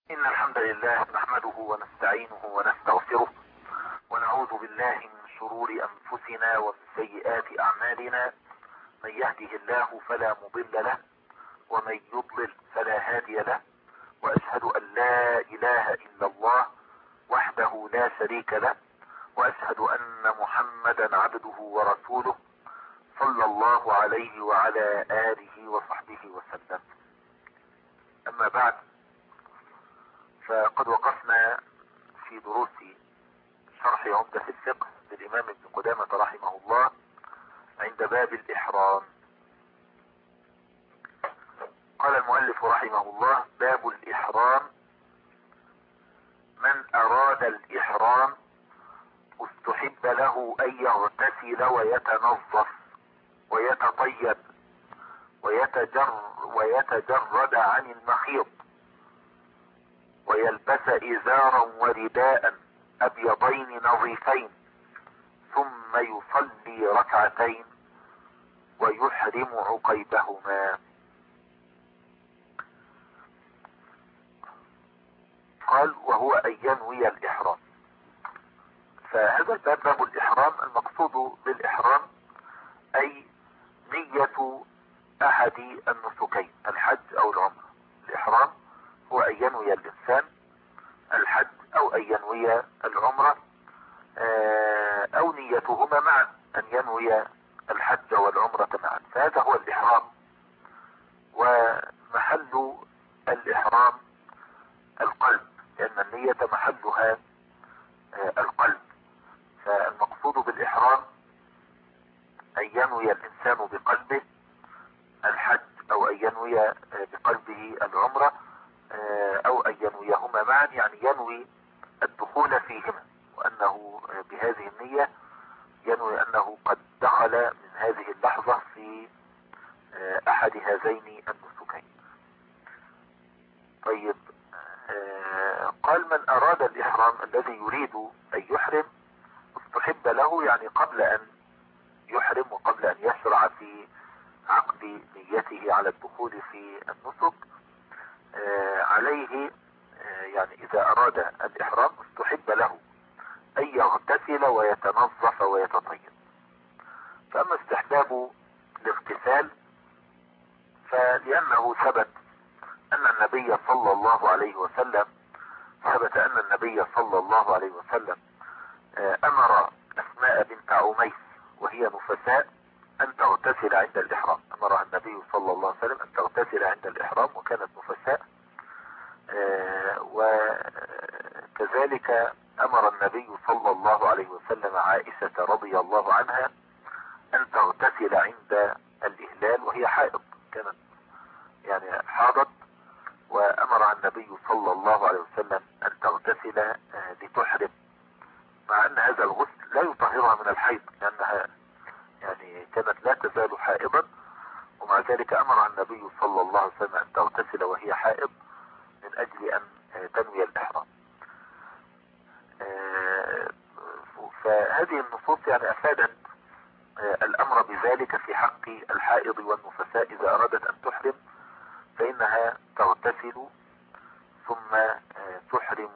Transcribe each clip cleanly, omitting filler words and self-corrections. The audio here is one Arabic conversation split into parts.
إن الحمد لله نحمده ونستعينه ونستغفره ونعوذ بالله من شرور أنفسنا ومن سيئات أعمالنا. من يهده الله فلا مضل له ومن يضلل فلا هادي له، وأشهد أن لا إله إلا الله وحده لا شريك له، وأشهد أن محمدا عبده ورسوله صلى الله عليه وعلى آله وصحبه وسلم. أما بعد، فقد وقفنا في دروس شرح عمدة الفقه للإمام ابن قدامة رحمه الله عند باب الإحرام. قال المؤلف رحمه الله: باب الإحرام. من أراد الإحرام استحب له أن يغتسل ويتنظف ويتطيب ويتجرد عن المخيط، ويلبس إزارا ورداء أبيضين نظيفين، ثم يصلي ركعتين ويحرم عقيبهما. قال: وهو أن ينوي الإحرام. فهذا الباب باب الإحرام. المقصود بالإحرام أي نية أحد النسكين، الحج أو العمرة. الإحرام هو أن ينوي الإنسان الحج أو أن ينوي العمرة، أو نيتهما معا، أن ينوي الحج والعمرة معا. فهذا هو الإحرام. ومحل الإحرام القلب، لأن النية محلها القلب. فالمقصود بالإحرام أن ينوي الإنسان بقلبه الحج، أو أن ينوي بقلبه العمرة، أو أن ينويهما معا، يعني ينوي الدخول فيهما، وأنه بهذه النية ينوي أنه قد دخل من هذه اللحظة في أحد هذين النسكين. طيب، قال: من أراد الإحرام الذي يريد أن يحرم استحب له، يعني قبل أن يحرم وقبل أن يشرع في عقد نيته على الدخول في النسك، عليه يعني إذا أراد الإحرام استحب له أن يغتسل ويتنظف ويتطيب. فأما استحباب الاغتسال فلأنه ثبت أن النبي صلى الله عليه وسلم أمر أسماء بنت عميس وهي نفساء أن تغتسل عند الإحرام. أمرها النبي صلى الله عليه وسلم أن تغتسل عند الإحرام، وكانت نفساء. وكذلك أمر النبي صلى الله عليه وسلم عائشة رضي الله عنها أن تغتسل عند الإهلال وهي حائض، كانت يعني حاضت، وأمر النبي صلى الله عليه وسلم أن تغتسل لتحرم، مع أن هذا الغسل لا يطهرها من الحيض، لأنها يعني كانت لا تزال حائضا، ومع ذلك أمر النبي صلى الله عليه وسلم أن تغتسل وهي حائض من أجل أن تنوي الإحرام. فهذه النصوص يعني أفادت الأمر بذلك في حق الحائض والنفساء. إذا أرادت أن تحرم فإنها تغتسل ثم تحرم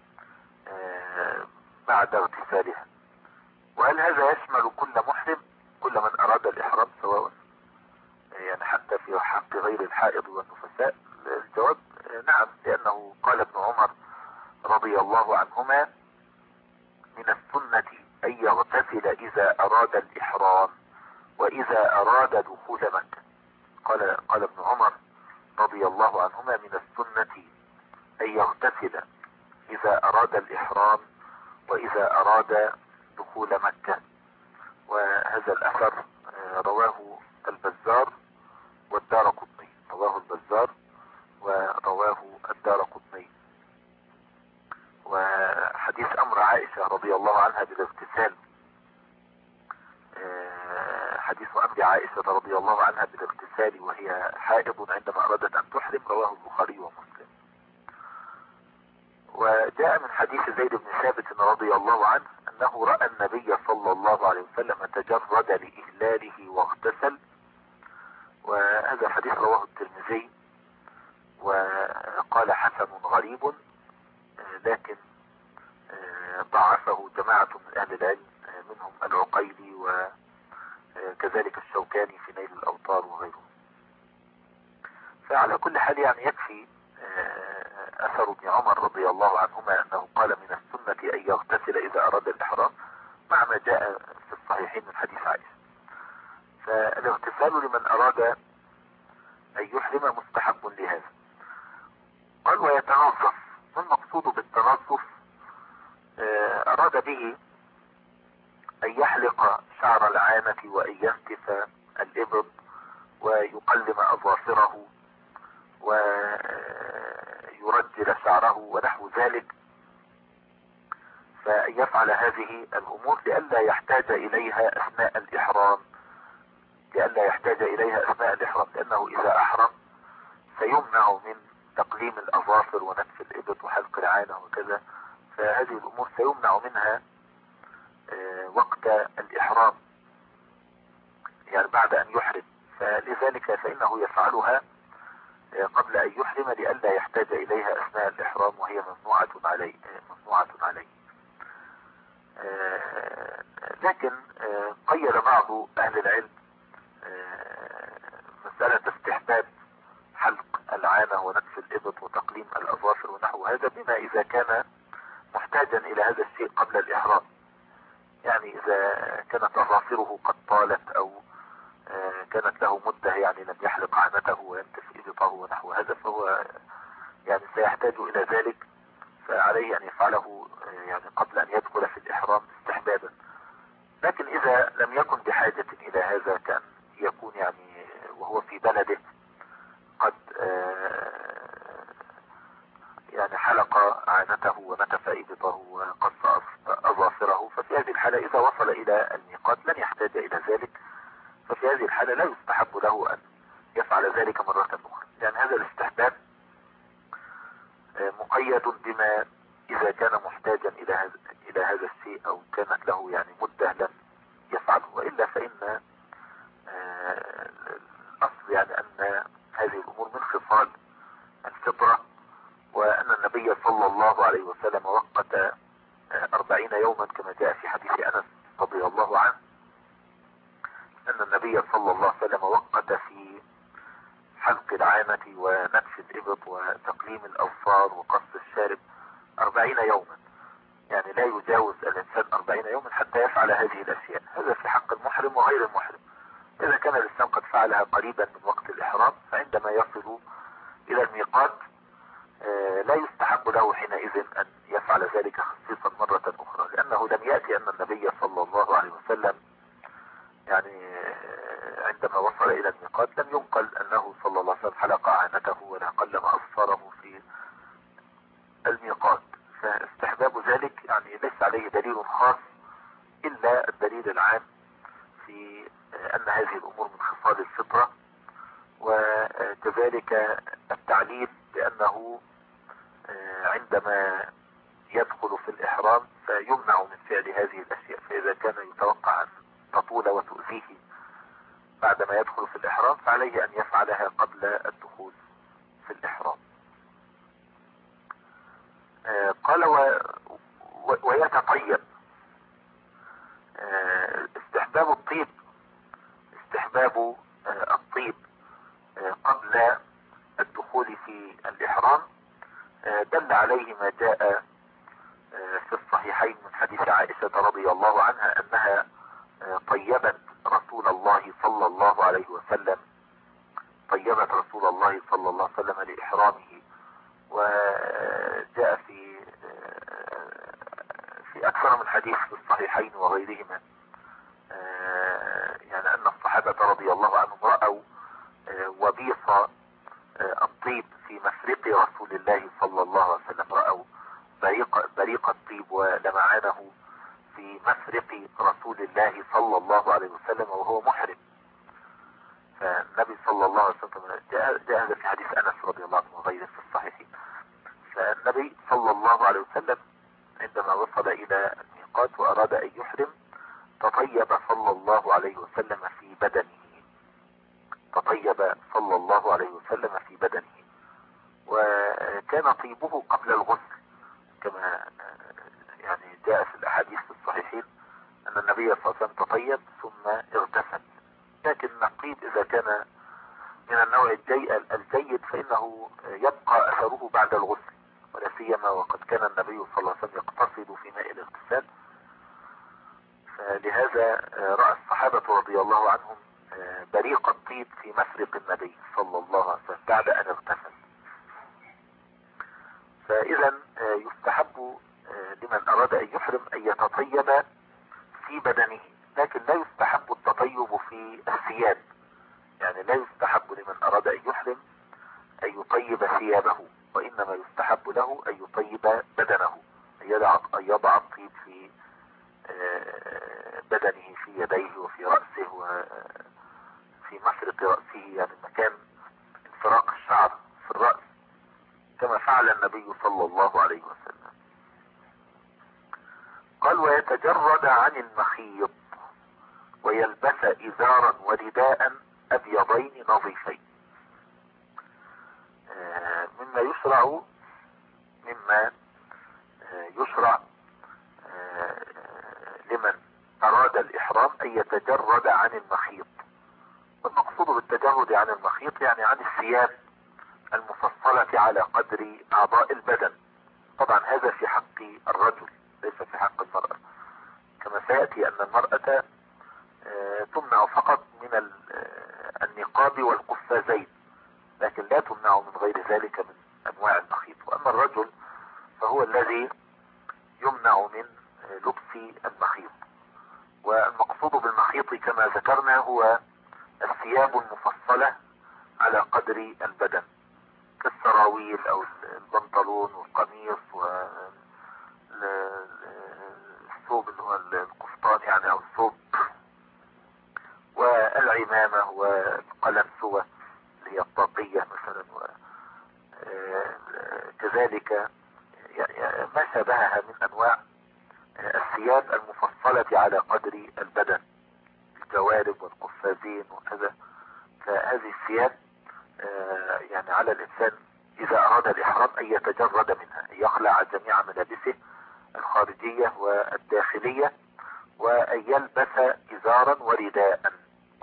بعد اغتسالها. وهل هذا يشمل كل محرم، كل من أراد الإحرام سواء، يعني حتى في حق غير الحائض والنفساء؟ الجواب نعم، لأنه قال ابن عمر رضي الله عنهما: من السنة أن يغتسل إذا أراد الإحرام وإذا أراد دخول مكة. قال ابن عمر رضي الله عنهما: من السنة أن يغتسل إذا أراد الإحرام وإذا أراد دخول مكة. وهذا الأثر رواه البزار والدارقطني، وحديث أمر عائشة رضي الله عنها بالاغتسال، حديث أمر عائشة رضي الله عنها بالاغتسال وهي حائض عندما أرادت أن تحرم رواه البخاري ومسلم. وجاء من حديث زيد بن ثابت رضي الله عنه أنه رأى النبي صلى الله عليه وسلم تجرد لإهلاله واغتسل، وهذا الحديث رواه الترمذي. وقال قال حسن غريب، لكن ضعفه جماعة من أهل العلم، منهم العقيلي وكذلك الشوكاني في نيل الأوطار وغيره. فعلى كل حال يعني يكفي أثر ابن عمر رضي الله عنهما أنه قال من السنة أن يغتسل إذا أراد الإحرام، مع ما جاء في الصحيحين من حديث عائشة. فالاغتسال لمن أراد أن يحرم مستحب لهذا. قال ويتنظف. ما المقصود بالتنظف؟ أراد به أن يحلق شعر العانة وأن ينتف الإبط ويقلم أظافره ويرجل شعره ونحو ذلك، فأن يفعل هذه الأمور لئلا يحتاج إليها أثناء الإحرام، لأنه إذا أحرم سيمنع من تقليم الأظافر ونتف الإبط وحلق العانة وكذا، فهذه الأمور سيمنع منها وقت الإحرام، يعني بعد أن يحرم. فلذلك فإنه يفعلها قبل أن يحرم لئلا يحتاج إليها أثناء الإحرام، وهي ممنوعة عليه. لكن قيد بعض أهل العلم مسألة استحباب حلق العانة ونتف الإبط وتقليم الأظافر ونحو هذا، بما إذا كان محتاجا إلى هذا الشيء قبل الإحرام. يعني إذا كانت أظافره قد طالت أو كانت له مدة يعني لم يحلق عانته وينتف إبطه ونحو هذا، فهو يعني سيحتاج إلى ذلك، فعليه أن يفعله يعني قبل أن يدخل في الإحرام استحبابا. لكن إذا لم يكن بحاجة إلى هذا، كان يكون يعني وهو في بلده قد يعني حلق عانته ونتف إبطه وقص أظافره، ففي هذه الحالة إذا وصل إلى الميقات لن يحتاج إلى ذلك، ففي هذه الحالة لا يستحب له أن يفعل ذلك مرة أخرى، لأن هذا الاستحباب مقيد بما إذا كان محتاجا إلى هذا الشيء أو كانت له يعني مدة لم يفعله، وإلا فإن الأصل يعني أن هذه الأمور من خصال الفطرة، وأن النبي صلى الله عليه وسلم وقت 40 يوما كما جاء في حديث أنس رضي الله عنه، أن النبي صلى الله عليه وسلم وقت في حلق العانة ونتف الإبط وتقليم الأظفار وقص الشارب 40 يوما، يعني لا يجاوز الإنسان 40 يوما حتى يفعل هذه الأشياء. هذا في حق المحرم وغير المحرم. إذا كان الإنسان قد فعلها قريبا من وقت الإحرام، فعندما يصل إلى الميقات لا يستحب له حينئذ أن يفعل ذلك خصيصا مرة أخرى، لأنه لم يأتي أن النبي صلى الله عليه وسلم يعني عندما وصل إلى الميقات لم ينقل أنه صلى الله عليه وسلم حلق عانته ولا قلم أظفاره في الميقات، فاستحباب ذلك يعني ليس عليه دليل خاص إلا الدليل العام في أن هذه الأمور من خصال الفطرة، وكذلك التعليل بأنه عندما يدخل في الإحرام فيمنع من فعل هذه الأشياء، فإذا كان يتوقع أن تطول وتؤذيه بعدما يدخل في الإحرام فعليه أن يفعلها قبل الدخول في الإحرام. قال ويتطيب. استحباب الطيب قبل الدخول في الإحرام دل عليه ما جاء في الصحيحين من حديث عائشة رضي الله عنها أنها طيبت رسول الله صلى الله عليه وسلم لإحرامه، وجاء في أكثر من حديث في الصحيحين وغيرهما يعني أن الصحابة رضي الله عنهم رأوا وبيص الطيب في مفرق رسول الله صلى الله عليه وسلم، رأوا بريق الطيب ولمعانه في مفرق رسول الله صلى الله عليه وسلم وهو محرم. فالنبي صلى الله عليه وسلم جاء هذا في حديث أنس رضي الله عنه وغيره في الصحيحين. فالنبي صلى الله عليه وسلم عندما وصل إلى الميقات وأراد أن يحرم تطيب صلى الله عليه وسلم في بدنه، وكان طيبه قبل الغسل، كما يعني جاء في الأحاديث الصحيحين أن النبي صلى الله عليه وسلم تطيب ثم اغتسل. لكن الطيب إذا كان من النوع الجيد فإنه يبقى أثره بعد الغسل، ولا سيما وقد كان النبي صلى الله عليه وسلم يقتصد في ماء الاغتسال. فلهذا رأى الصحابة رضي الله عنهم بريق الطيب في مفرق النبي صلى الله عليه وسلم بعد أن اغتسل. فإذا يستحب لمن أراد أن يحرم أن يتطيب في بدنه، لكن لا يستحب التطيب في الثياب. يعني لا يستحب لمن أراد أن يحرم أن يطيب ثيابه، وإنما يستحب له أن يطيب بدنه، أن يضع الطيب في بدنه، في يديه وفي رأسه وفي مفرق رأسه، يعني مكان انفراق الشعر في الرأس، كما فعل النبي صلى الله عليه وسلم. قال ويتجرد عن المخيط ويلبس إزارا ورداء أبيضين نظيفين. مما يشرع لمن أراد الإحرام أن يتجرد عن المخيط. والمقصود بالتجرد عن المخيط يعني عن الثياب المفصلة على قدر أعضاء البدن. طبعا هذا في حق الرجل ليس في حق المرأة، كما سيأتي أن المرأة تمنع فقط من النقاب والقفازين، لكن لا تمنع من غير ذلك من أنواع المخيط. وأما الرجل فهو الذي يمنع من لبس المخيط. والمقصود بالمخيط كما ذكرنا هو الثياب المفصلة على قدر البدن، كالسراويل أو البنطلون والقميص والثوب اللي هو القفطان يعني أو الثوب، والعمامة والقلنسوة اللي هي الطاقية مثلا، وكذلك ما شابهها من أنواع الثياب المفصلة على قدر البدن، الجوارب والقفازين وكذا. فهذه الثياب يعني على الإنسان إذا أراد الإحرام أن يتجرد منها، أن يخلع جميع ملابسه الخارجية والداخلية، وأن يلبس إزارا ورداء،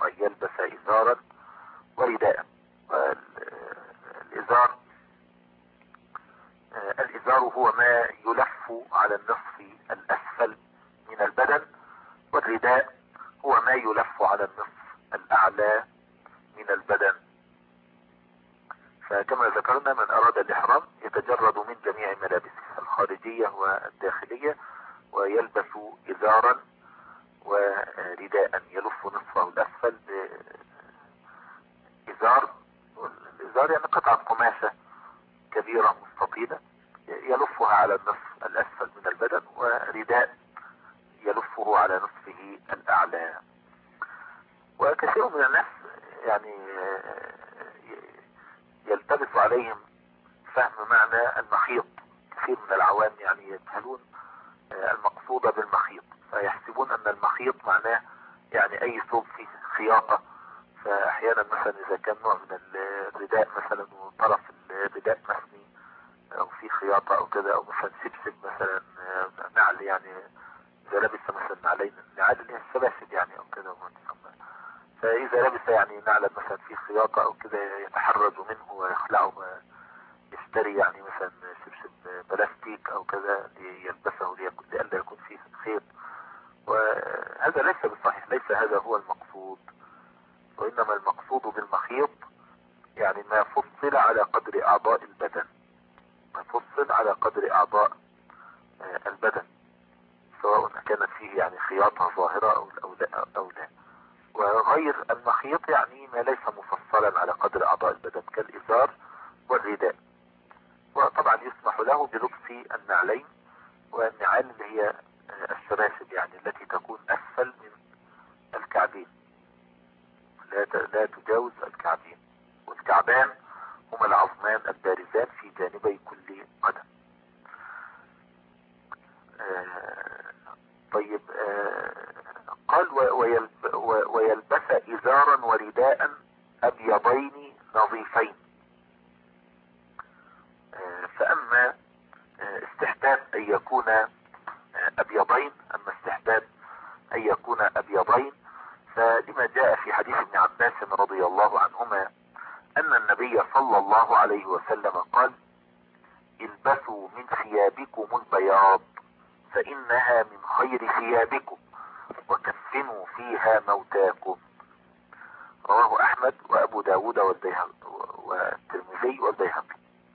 الإزار هو ما يلف على النصف الأسفل من البدن، والرداء هو ما يلف على النصف الأعلى من البدن. فكما ذكرنا من أراد الإحرام يتجرد من جميع ملابسه الخارجية والداخلية، ويلبس إزارا ورداء يلف نصفه الأسفل بإزار. الإزار يعني قطعة قماشة كبيرة مستطيلة يلفها على النصف الأسفل من البدن، ورداء يلفه على نصفه الأعلى. وكثير من الناس يعني يلتبس عليهم فهم معنى المخيط. كثير من العوام يعني يجهلون المقصود بالمخيط، فيحسبون أن المخيط معناه يعني أي ثوب فيه خياطة. فأحيانا مثلا إذا كان نوع من الرداء مثلا وطرف الرداء مثني أو في خياطة أو كذا، أو مثلا سبسب مثلا نعل، يعني إذا لبس مثلا نعلين نعال اللي هي السباسب يعني أو كذا، فإذا لبس يعني نعلا مثلا في خياطة أو كذا يتحرج منه ويخلعه ويشتري يعني مثلا سبسب بلاستيك أو كذا ليلبسه لئلا يكون فيه خيط. وهذا ليس بالصحيح، ليس هذا هو المقصود. وإنما المقصود بالمخيط يعني ما فصل على قدر أعضاء البدن، ما فصل على قدر أعضاء البدن، سواء كانت فيه يعني خياطة ظاهرة أو لا. وغير المخيط يعني ما ليس مفصلا على قدر أعضاء البدن كالإزار والرداء. وطبعا يسمح له بلبس النعلين والنعال اللي هي الشباشب، يعني التي تكون أسفل من الكعبين، لا تجاوز الكعبين. والكعبان هما العظمان البارزان في جانبي كل قدم. طيب قال ويلبس إزارا ورداء أبيضين نظيفين. أن يكون أبيضين، أما استحباب أن يكون أبيضين، فلما جاء في حديث ابن عباس رضي الله عنهما أن النبي صلى الله عليه وسلم قال: البسوا من ثيابكم البياض فإنها من خير ثيابكم وكفنوا فيها موتاكم. رواه أحمد وأبو داود والترمذي والبيهقي،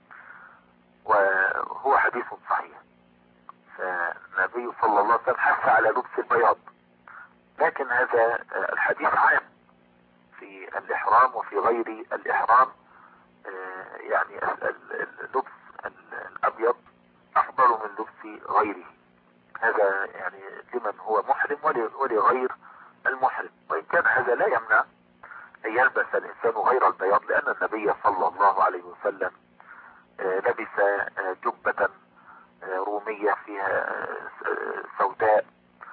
وهو حديث صحيح. فالنبي صلى الله عليه وسلم حث على لبس البياض، لكن هذا الحديث عام في الإحرام وفي غير الإحرام. يعني اللبس الأبيض أفضل من لبس غيره، هذا يعني لمن هو محرم ولغير المحرم، وإن كان هذا لا يمنع أن يلبس الإنسان غير البياض، لأن النبي صلى الله عليه وسلم لبس جبة رومية فيها سوداء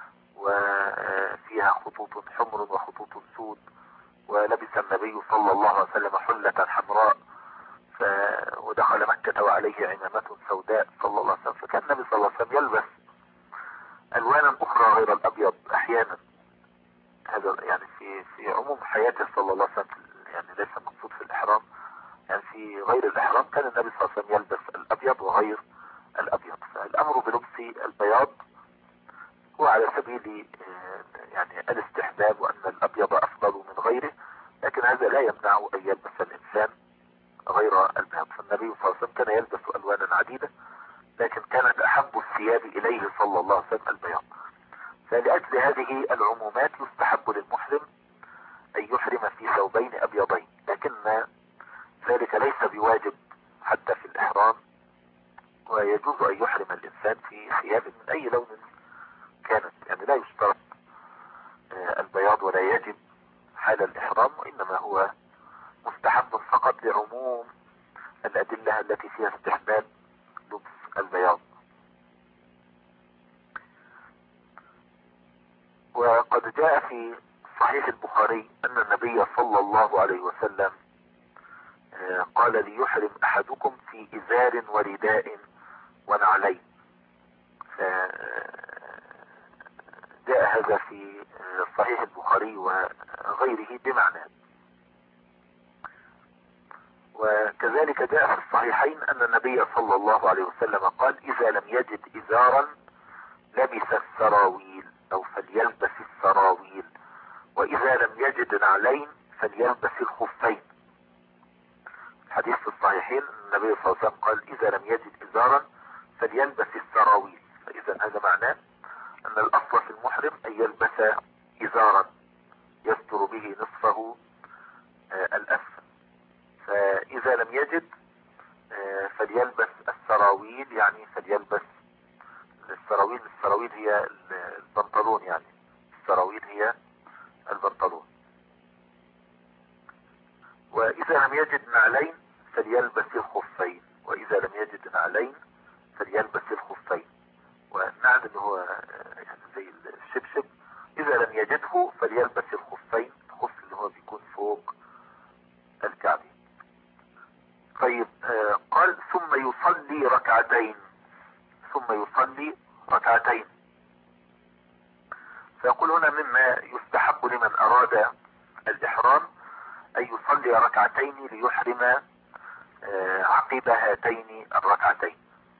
وفيها خطوط حمر وخطوط سود، ولبس النبي صلى الله عليه وسلم حلة حمراء، ودخل مكة وعليه عمامة سوداء صلى الله عليه وسلم. فكان النبي صلى الله عليه وسلم يلبس ألوانا أخرى غير الأبيض أحيانا. هذا يعني في عموم حياته صلى الله عليه وسلم، يعني ليس مقصود في الإحرام، يعني في غير الإحرام كان النبي صلى الله عليه وسلم يلبس الأبيض وغير الأبيض. فالأمر بلبس البياض هو على سبيل يعني الاستحباب، وأن الأبيض أفضل من غيره، لكن هذا لا يمنع أن يلبس الإنسان غير البياض. فالنبي صلى الله عليه وسلم كان يلبس ألوانا عديدة، لكن كانت أحب الثياب إليه صلى الله عليه وسلم البياض. فلأجل هذه العمومات يستحب للمحرم أن يحرم في ثوبين أبيضين، لكن ذلك ليس بواجب حتى في الإحرام، ويجوز أن يحرم الإنسان في ثياب من أي لون كانت، يعني لا يشترط البياض ولا يجب حال الإحرام، وإنما هو مستحب فقط لعموم الأدلة التي فيها استحباب لبس البياض. وقد جاء في صحيح البخاري أن النبي صلى الله عليه وسلم قال: ليحرم أحدكم في إزار ورداء ونعلين. جاء هذا في صحيح البخاري وغيره بمعنى. وكذلك جاء في الصحيحين أن النبي صلى الله عليه وسلم قال: إذا لم يجد إزارا لبس السراويل أو فليلبس السراويل، وإذا لم يجد نعلين فليلبس الخفين. الحديث في الصحيحين النبي صلى الله عليه وسلم قال: إذا لم يجد إزارا فليلبس السراويل. فإذا هذا معناه أن الأصل في المحرم أن يلبس إزارا يستر به نصفه الأسفل، فإذا لم يجد فليلبس السراويل، يعني فليلبس السراويل. السراويل هي البنطلون، يعني السراويل هي البنطلون. وإذا لم يجد نعلين فليلبس الخفين، وإذا لم يجد نعلين فليلبس الخفين. والنعل اللي هو يعني زي الشبشب، إذا لم يجده فليلبس الخفين، الخف اللي هو بيكون فوق الكعبين. طيب، قال: ثم يصلي ركعتين. ثم يصلي ركعتين. فيقول هنا مما يستحب لمن أراد الإحرام أن يصلي ركعتين ليحرم عقب هاتين الركعتين.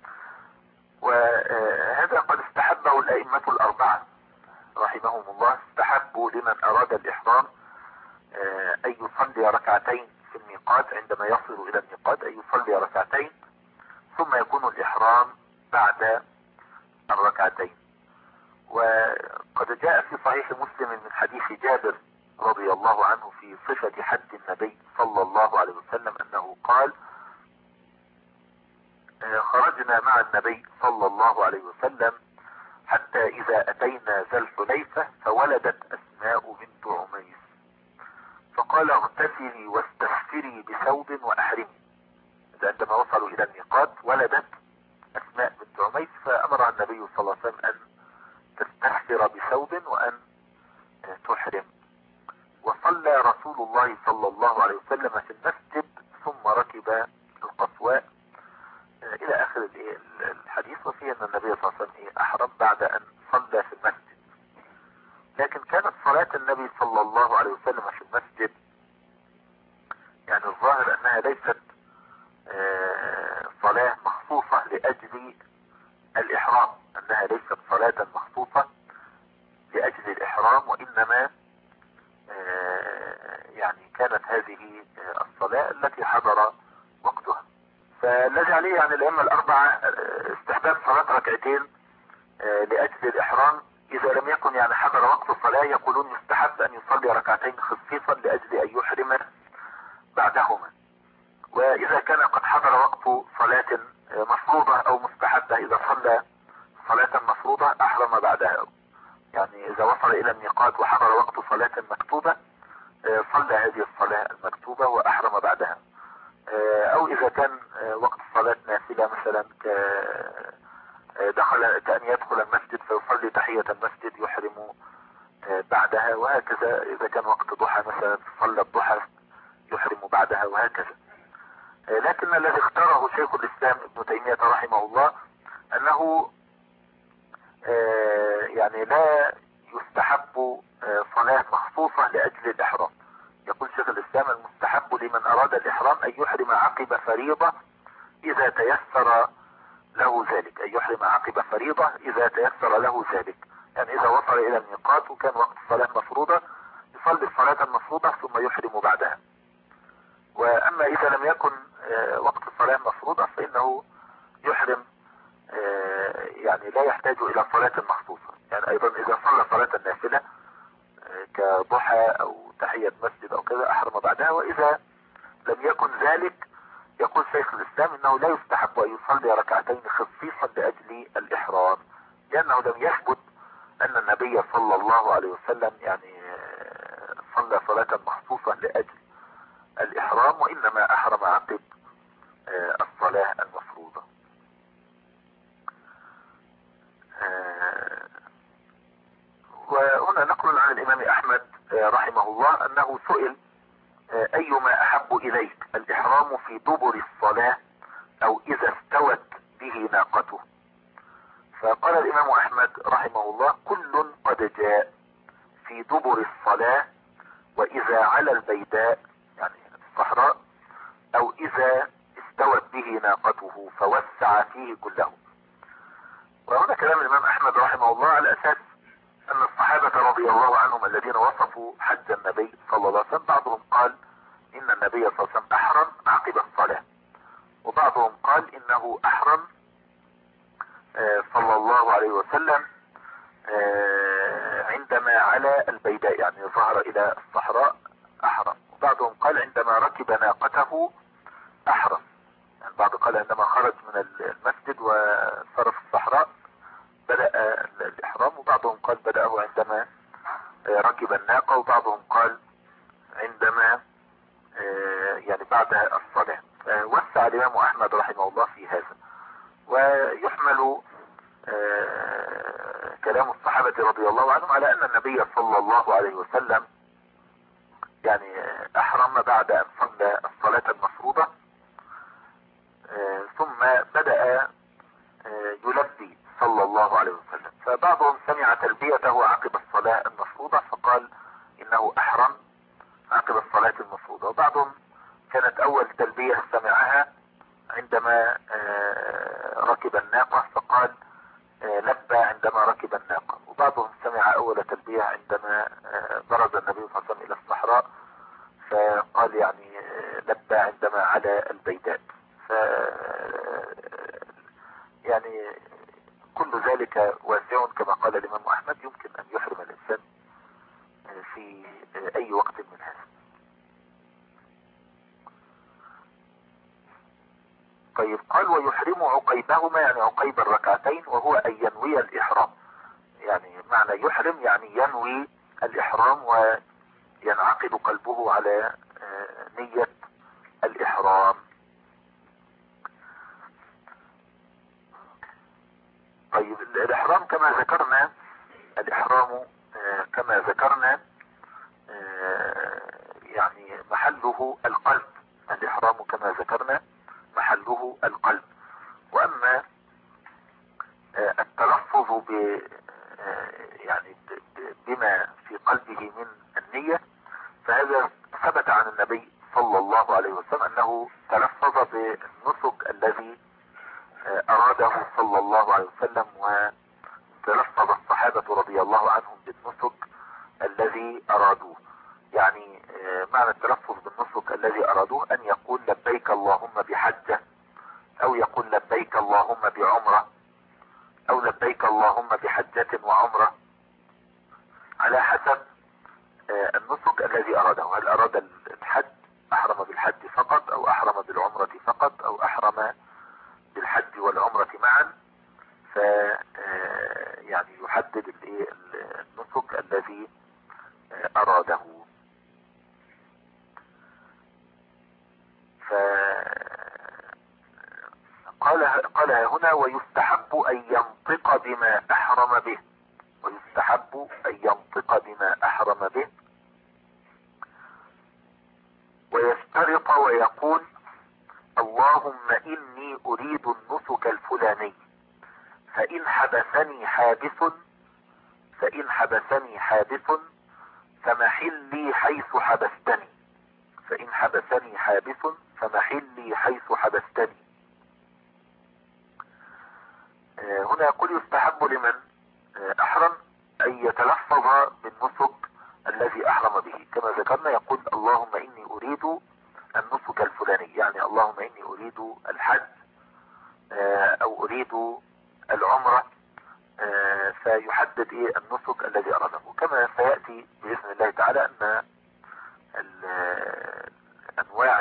وهذا قد استحبه الأئمة الأربعة رحمهم الله. استحبوا لمن أراد الإحرام أن يصلي ركعتين في الميقات، عندما يصل إلى الميقات أن يصلي ركعتين، ثم يكون الإحرام بعد الركعتين. وقد جاء في صحيح مسلم من حديث جابر رضي الله عنه في صفة حج النبي صلى الله عليه وسلم أنه قال: خرجنا مع النبي صلى الله عليه وسلم حتى إذا أتينا ذا الحليفة فولدت أسماء بنت عميس، فقال: اغتسلي واستغفري بثوب وأحرمي. عندما وصلوا إلى الميقات ولدت أسماء بنت عميس، فأمر النبي صلى الله عليه وسلم أن تستغفر بثوب وأن تحرم. وصلى رسول الله صلى الله عليه وسلم في المسجد ثم ركب القصواء إلى آخر الحديث. وفيه أن النبي صلى الله مخصوصة لأجل الإحرام، أنها ليست صلاة مخصوصة لأجل الإحرام، وإنما يعني كانت هذه الصلاة التي حضر وقتها. فالذي عليه عن الأئمة الأربعة استحباب صلاة ركعتين لأجل الإحرام. إذا لم يكن يعني حضر وقت الصلاة يقولون يستحب أن يصلي ركعتين خصيصا لأجل أن يحرم بعدهما. وإذا كان قد حضر وقت صلاة مفروضة أو مستحبة، إذا صلى صلاة مفروضة أحرم بعدها. يعني إذا وصل إلى الميقات وحضر وقت صلاة مكتوبة صلى هذه الصلاة المكتوبة وأحرم بعدها. أو إذا كان وقت صلاة نافلة مثلا كأن يدخل المسجد فيصلي تحية المسجد يحرم بعدها، وهكذا. إذا كان وقت ضحى مثلا صلى الضحى يحرم بعدها، وهكذا. لكن الذي اختاره شيخ الإسلام ابن تيمية رحمه الله أنه يعني لا يستحب صلاة مخصوصة لأجل الإحرام. يقول شيخ الإسلام المستحب لمن أراد الإحرام أن يحرم عقب فريضة إذا تيسر له ذلك، أن يحرم عقب فريضة إذا تيسر له ذلك. يعني إذا وصل إلى الميقات وكان وقت الصلاة مفروضة يصلي الصلاة المفروضة ثم يحرم بعدها. وأما إذا لم يكن وقت الصلاة مفروضة فإنه يحرم يعني لا يحتاج إلى صلاة مخصوصة. يعني أيضا إذا صلى صلاة النافلة كضحى أو تحية مسجد أو كذا أحرم بعدها. وإذا لم يكن ذلك يقول شيخ الإسلام إنه لا يستحب أن يصلي ركعتين خصيصا لأجل الإحرام، لأنه لم يثبت أن النبي صلى الله عليه وسلم يعني صلى صلاة مخصوصة لأجل الإحرام، وإنما أحرم عقب الصلاة المفروضة. وهنا نقل عن الإمام أحمد رحمه الله أنه سئل أيما أحب إليك الإحرام في دبر الصلاة أو إذا استوت به ناقته؟ فقال الإمام أحمد رحمه الله كل قد جاء في دبر الصلاة وإذا على البيداء يعني الصحراء أو إذا استوت به ناقته فوسع فيه كله. وهنا كلام الإمام أحمد رحمه الله على أساس أن الصحابة رضي الله عنهم الذين وصفوا حج النبي صلى الله عليه وسلم بعضهم قال إن النبي صلى الله عليه وسلم أحرم عقب الصلاة، وبعضهم قال إنه أحرم صلى الله عليه وسلم عندما على البيداء يعني ظهر إلى الصحراء أحرم، وبعضهم قال عندما ركب ناقته أحرم. يعني بعض قال عندما خرج من المسجد وصار في الصحراء بدأ الإحرام، وبعضهم قال بدأه عندما ركب الناقة، وبعضهم قال عندما يعني بعد الصلاة. وسع الإمام أحمد رحمه الله في هذا. ويحمل كلام الصحابة رضي الله عنهم على أن النبي صلى الله عليه وسلم يعني أحرم بعد أن صلى الصلاة المفروضة ثم بدأ يلبي صلى الله عليه وسلم. فبعضهم سمع تلبيته عقب الصلاة المفروضة فقال إنه أحرم عقب الصلاة المفروضة، وبعضهم كانت أول تلبية سمعها عندما ركب الناقة فقال لبى عندما ركب الناقة، وبعضهم سمع أول تلبية عندما برز النبي صلى الله عليه وسلم إلى الصحراء فقال يعني لبى عندما على البيداء. يعني كل ذلك واسع كما قال الإمام أحمد، يمكن أن يحرم الإنسان في أي وقت من هذا. طيب قال ويحرم عقيبهما يعني عقيب الركعتين وهو أن ينوي الإحرام. يعني معنى يحرم يعني ينوي الإحرام وينعقد قلبه على نية الإحرام. طيب الإحرام كما ذكرنا، الإحرام كما ذكرنا يعني محله القلب. الإحرام كما ذكرنا محله القلب. وأما التلفظ يعني بما في قلبه من النية فهذا ثبت عن النبي صلى الله عليه وسلم أنه تلفظ بالنسك الذي أراده صلى الله عليه وسلم، وتلفظ الصحابة رضي الله عنهم بالنسك الذي أرادوه. يعني معنى التلفظ بالنسك الذي أرادوه أن يقول لبيك اللهم بحجة، أو يقول لبيك اللهم بعمرة، أو لبيك اللهم بحجة وعمرة، على حسب النسك الذي أراده. هل أراد الحج، أحرم بالحج فقط، أو أحرم بالعمرة فقط، أو أحرم بالحج والعمرة معا، ف يعني يحدد النسك الذي أراده. قال هنا ويستحب أن ينطق بما أحرم به، ويستحب أن ينطق بما أحرم به، ويشترط ويقول اللهم إني أريد النسك الفلاني، فإن حبسني حابس فمحلي حيث حبستني، فإن حبسني حابس فمحلي حيث حبستني. هنا يقول يستحب لمن أحرم أن يتلفظ بالنسك الذي أحرم به، كما ذكرنا يقول اللهم إني أريد النسك الفلاني، يعني اللهم إني أريد الحج أو أريد العمرة، فيحدد النسك الذي أراده. كما سيأتي بإذن الله تعالى أن أنواع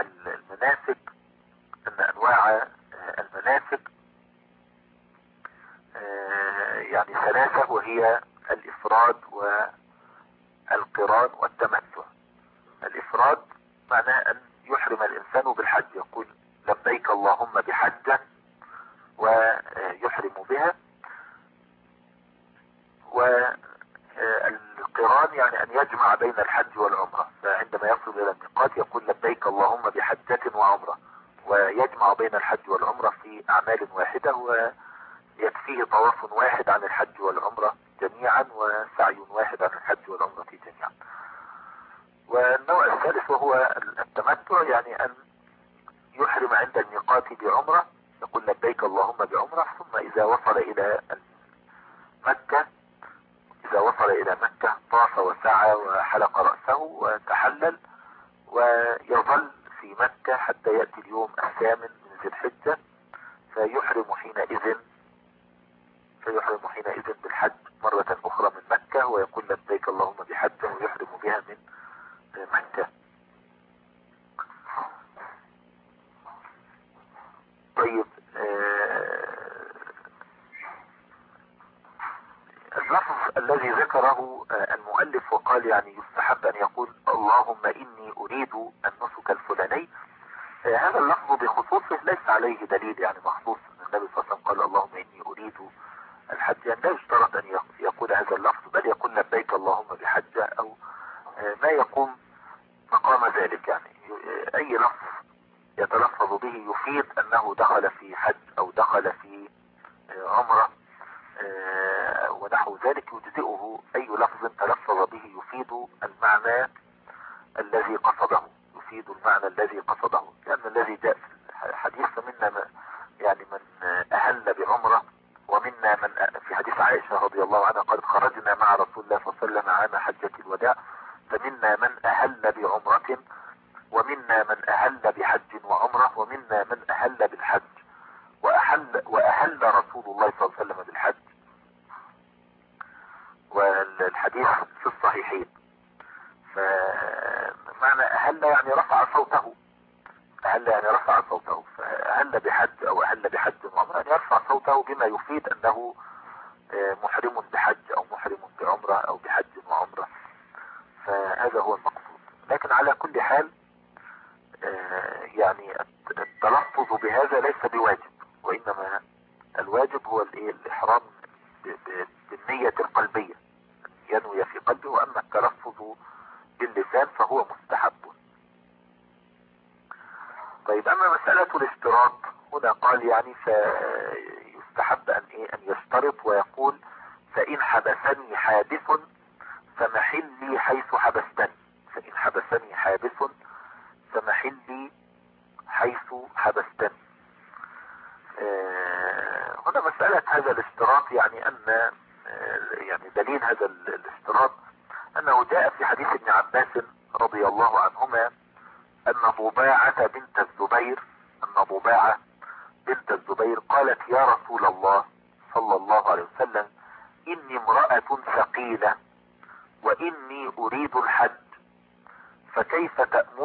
المناسك يعني ثلاثة، وهي الإفراد والقران والتمتع. الإفراد معناه أن يحرم الإنسان بالحج، يقول لبيك اللهم بحجة ويحرم بها، والقران يعني أن يجمع بين الحج والعمرة، فعندما يصل إلى الميقات يقول لبيك اللهم بحجة وعمرة، ويجمع بين الحج والعمرة في أعمال واحدة، ويكفيه طواف واحد عن الحج والعمرة جميعا، وسعي واحد عن الحج والعمرة جميعا. والنوع الثالث وهو التمتع، يعني أن يحرم عند الميقات بعمرة، يقول لبيك اللهم بعمرة، ثم إذا وصل إلى مكة طاف وسعى وحلق رأسه وتحلل، ويظل في مكة حتى يأتي اليوم الثامن من ذي الحجة، فيحرم حينئذ بالحج مرة أخرى من مكة، ويقول لبيك اللهم بحجة، ويحرم بها من مكة. طيب، اللفظ الذي ذكره المؤلف وقال يعني يستحب أن يقول اللهم إني أريد النسك الفلاني، هذا اللفظ بخصوصه ليس عليه دليل يعني مخصوص. النبي صلى الله عليه وسلم قال اللهم إني أريد الحج، يعني لا يشترط أن يقول هذا اللفظ، بل يقول لبيك اللهم بحجة، أو ما يقوم مقام ذلك. يعني أي لفظ يتلفظ به يفيد أنه دخل في حج أو دخل في عمرة ونحو ذلك، يجزئه أي لفظ تلفظ به يفيد المعنى الذي قصده، لأن الذي جاء في الحديث منا يعني من أهل بعمرة، ومنا من في حديث عائشة رضي الله عنها قد خرجنا مع رسول الله صلى الله عليه وسلم عام حجة الوداع، فمنا من أهل بعمرة، ومنا من أهل بحج وعمرة، ومنا من أهل بالحج وأهل رسول الله صلى الله عليه وسلم بالحج، والحديث في الصحيحين. فمعنى أهل يعني رفع صوته، فأهل بحج أو أهل بحج وعمرة، يعني يرفع صوته بما يفيد أنه محرم بحج أو محرم بعمرة أو بحج وعمرة، فهذا هو المقصود. لكن على كل حال يعني التلفظ بهذا ليس بواجب، وإنما الواجب هو الإحرام بالنية القلبية، ينوي في قلبه، وأما التلفظ باللسان فهو مستحب. طيب، أما مسألة الاشتراط هنا قال يعني فيستحب أن يشترط ويقول فإن حبسني حابس فمحلي حيث حبستني، فإن حبسني حابس فمحلي حيث حبستني. هنا مسألة هذا الاشتراط، يعني أن يعني دليل هذا الاشتراط أنه جاء في حديث ابن عباس رضي الله عنهما أن ضباعة بنت الزبير قالت يا رسول الله صلى الله عليه وسلم إني امرأة ثقيلة وإني أريد الحج فكيف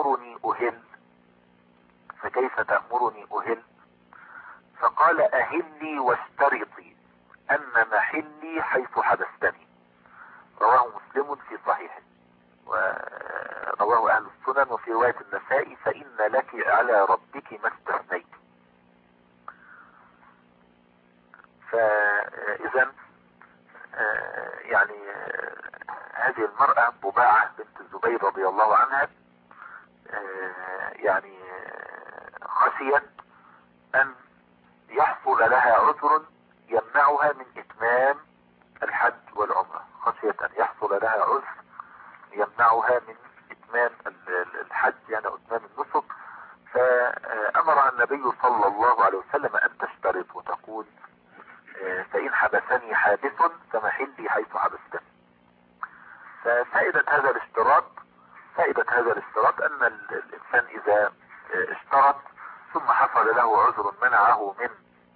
تأمرني أهل؟ فقال أهلي واشترطي أن محلي حيث حبستني. رواه مسلم في صحيحه ورواه أهل السنن، وفي رواية النسائي فإن لك على ربك ما استثنيت. فإذا يعني هذه المرأة ضباعة بنت الزبير رضي الله عنها يعني خشيت أن يحصل لها عذر يمنعها من إتمام الحج والعمرة، الحج يعني إتمام النسك. فأمر النبي صلى الله عليه وسلم أن تشترط وتقول فإن حبسني حابس فمحلي حيث حبستني. ففائدة هذا الاشتراط أن الإنسان إذا اشترط ثم حصل له عذر منعه من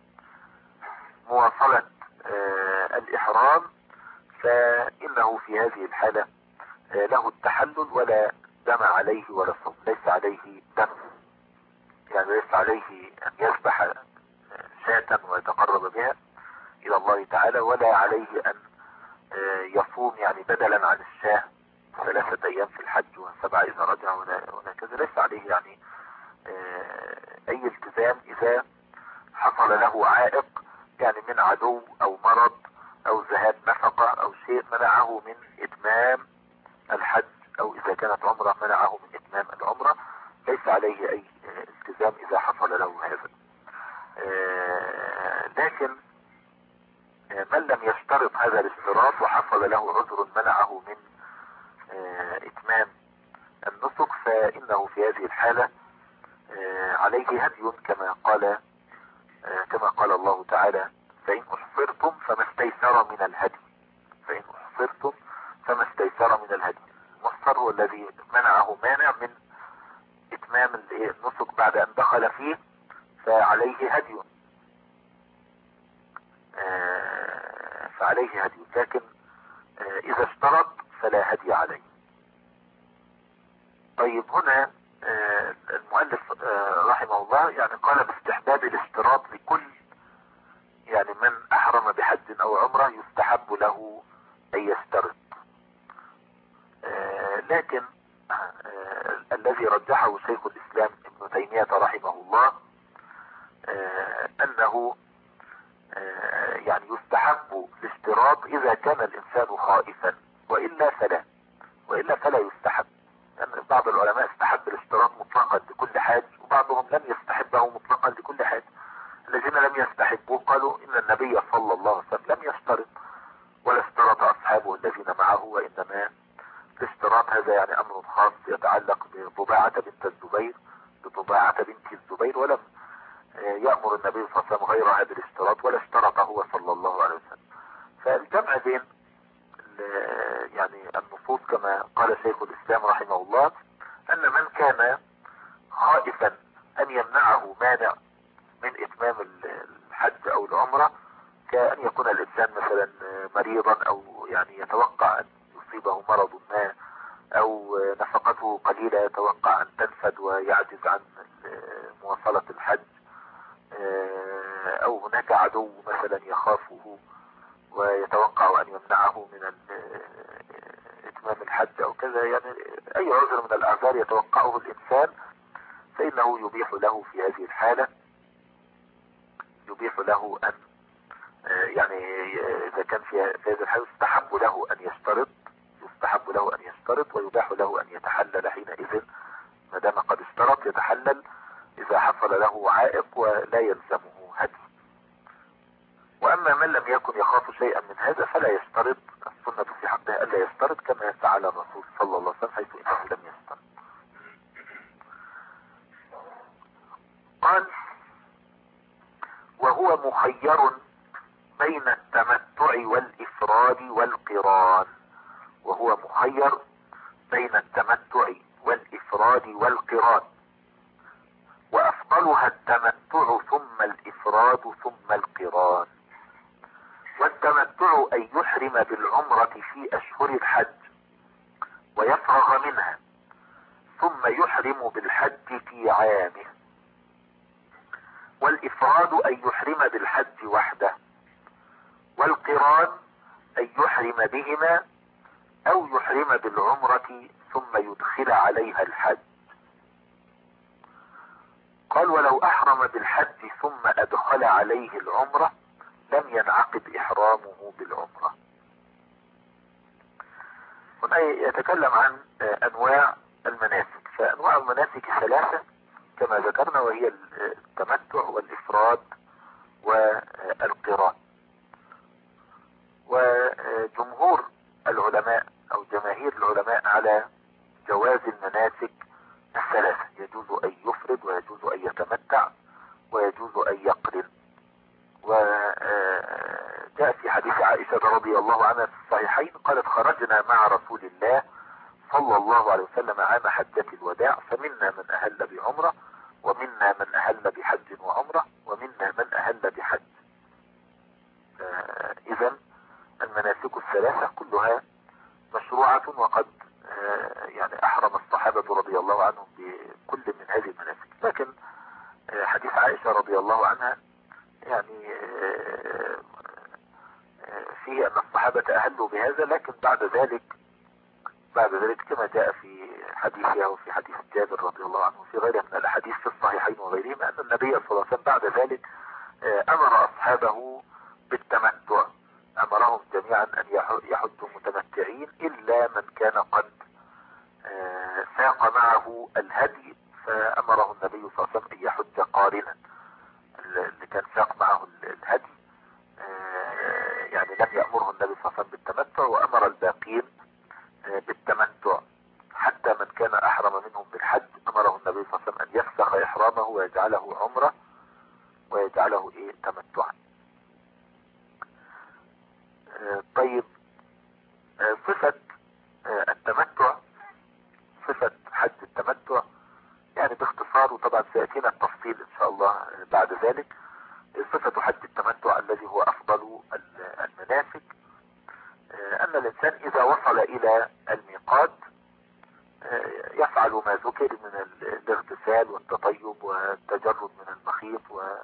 مواصلة الإحرام فإنه في هذه الحالة له التحلل ولا دم عليه ولا صوم، ليس عليه دم، يعني ليس عليه أن يذبح شاة ويتقرب بها إلى الله تعالى، ولا عليه أن يصوم يعني بدلا عن الشاه 3 أيام في الحج و7 إذا رجع وهكذا. ليس عليه يعني أي التزام إذا حصل له عائق يعني من عدو أو مرض أو ذهاب نفقة أو شيء منعه من إتمام الحج، أو إذا كانت عمرة منعه من إتمام العمرة. ليس عليه أي التزام إذا حصل له هذا. لكن من لم يشترط هذا الاشتراط وحصل له عذر منعه من إتمام النسك فإنه في هذه الحالة عليه هدي كما قال الله تعالى فإن أحصرتم فما استيسر من الهدي. المحصر هو الذي منعه مانع من إتمام النسك بعد أن دخل فيه، فعليه هدي لكن إذا اشترط فلا هدي عليه. طيب هنا المؤلف رحمه الله يعني قال باستحباب الاشتراط لكل يعني من أحرم بحج أو عمرة يستحب له أن يشترط، لكن الذي رجحه شيخ الإسلام ابن تيمية رحمه الله أنه يعني يستحب الاشتراط إذا كان الإنسان خائفا، وإلا فلا يستحب. لأن يعني بعض العلماء استحب الاشتراط مطلقا لكل حاج، وبعضهم لم يستحبه مطلقا لكل حاج. الذين لم يستحبوه قالوا إن النبي صلى الله عليه وسلم لم يشترط ولا اشترط أصحابه الذين معه، وإنما الاشتراط هذا يعني أمر خاص يتعلق بضباعة بنت الزبير، ولم يأمر النبي صلى الله عليه وسلم غير هذا الاشتراط ولا اشترط هو صلى الله عليه وسلم. فالجمع بين يعني النصوص كما قال شيخ الإسلام رحمه الله أن من كان خائفا أن يمنعه مانع من إتمام الحج أو العمرة، كأن يكون الإنسان مثلا مريضا أو يعني يتوقع أن يصيبه مرض ما، أو نفقته قليلة يتوقع أن تنفد ويعجز عن مواصلة الحج، أو هناك عدو مثلا يخافه ويتوقع أن يمنعه من إتمام الحج أو كذا، يعني أي عذر من الأعذار يتوقعه الإنسان فإنه يبيح له في هذه الحالة، يبيح له أن يعني إذا كان في هذه الحالة يستحب له أن يشترط ويباح له أن يتحلل حينئذ ما دام قد اشترط، يتحلل إذا حصل له عائق ولا يلزمه هدي. وأما من لم يكن يخاف شيئا من هذا فلا يشترط، السنة في حقه ألا يشترط كما فعل الرسول صلى الله عليه وسلم حيث إنه لم يشترط. قال وهو مخير بين التمتع والإفراد والقران، وهو مخير بين التمتع والإفراد والقران، وأفضلها التمتع ثم الإفراد ثم القران. والتمتع أن يحرم بالعمرة في أشهر الحج ويفرغ منها ثم يحرم بالحج في عامه. والإفراد أن يحرم بالحج وحده، والقران أن يحرم بهما أو يحرم بالعمرة ثم يدخل عليها الحج. قال ولو أحرم بالحج ثم أدخل عليه العمرة لم ينعقد إحرامه بالعمرة. هنا يتكلم عن أنواع المناسك، فأنواع المناسك ثلاثة كما ذكرنا، وهي التمتع والإفراد والقران. وجمهور العلماء أو جماهير العلماء على جواز المناسك الثلاثة، يجوز أن يفرد ويجوز أن يتمتع ويجوز أن يقرن. وجاء في حديث عائشة رضي الله عنها في الصحيحين قالت خرجنا مع رسول الله صلى الله عليه وسلم عام حجة الوداع، فمنا من أهل بعمرة ومنا من أهل بحج وعمرة ومنا من أهل بحج. إذن المناسك الثلاثة كلها مشروعة، وقد يعني أحرم الصحابة رضي الله عنهم بكل من هذه المناسك. لكن حديث عائشة رضي الله عنها يعني فيه أن الصحابة أهلوا بهذا، لكن بعد ذلك كما جاء في حديثها وفي حديث جابر رضي الله عنه وفي غيرها من الأحاديث في الصحيحين وغيرهما أن النبي صلى الله عليه وسلم بعد ذلك أمر أصحابه بالتمتع، أمرهم جميعا أن يحجوا متمتعين إلا من كان قد ساق معه الهدي، فأمره النبي صلى الله عليه وسلم أن يحج قارنا. اللي كان ساق معه الهدي يعني لم يأمره النبي صلى الله عليه وسلم بالتمتع، وأمر الباقين بالتمتع. حتى من كان أحرم منهم بالحج أمره النبي صلى الله عليه وسلم أن يفسخ إحرامه ويجعله عمرة ويجعله تمتعا. طيب، صفة التمتع، صفة حج التمتع يعني باختصار، وطبعا سيأتينا التفصيل إن شاء الله بعد ذلك. صفة حج التمتع الذي هو أفضل المناسك أن الإنسان إذا وصل إلى الميقات يفعل ما ذكر من الاغتسال والتطيب والتجرد من المخيط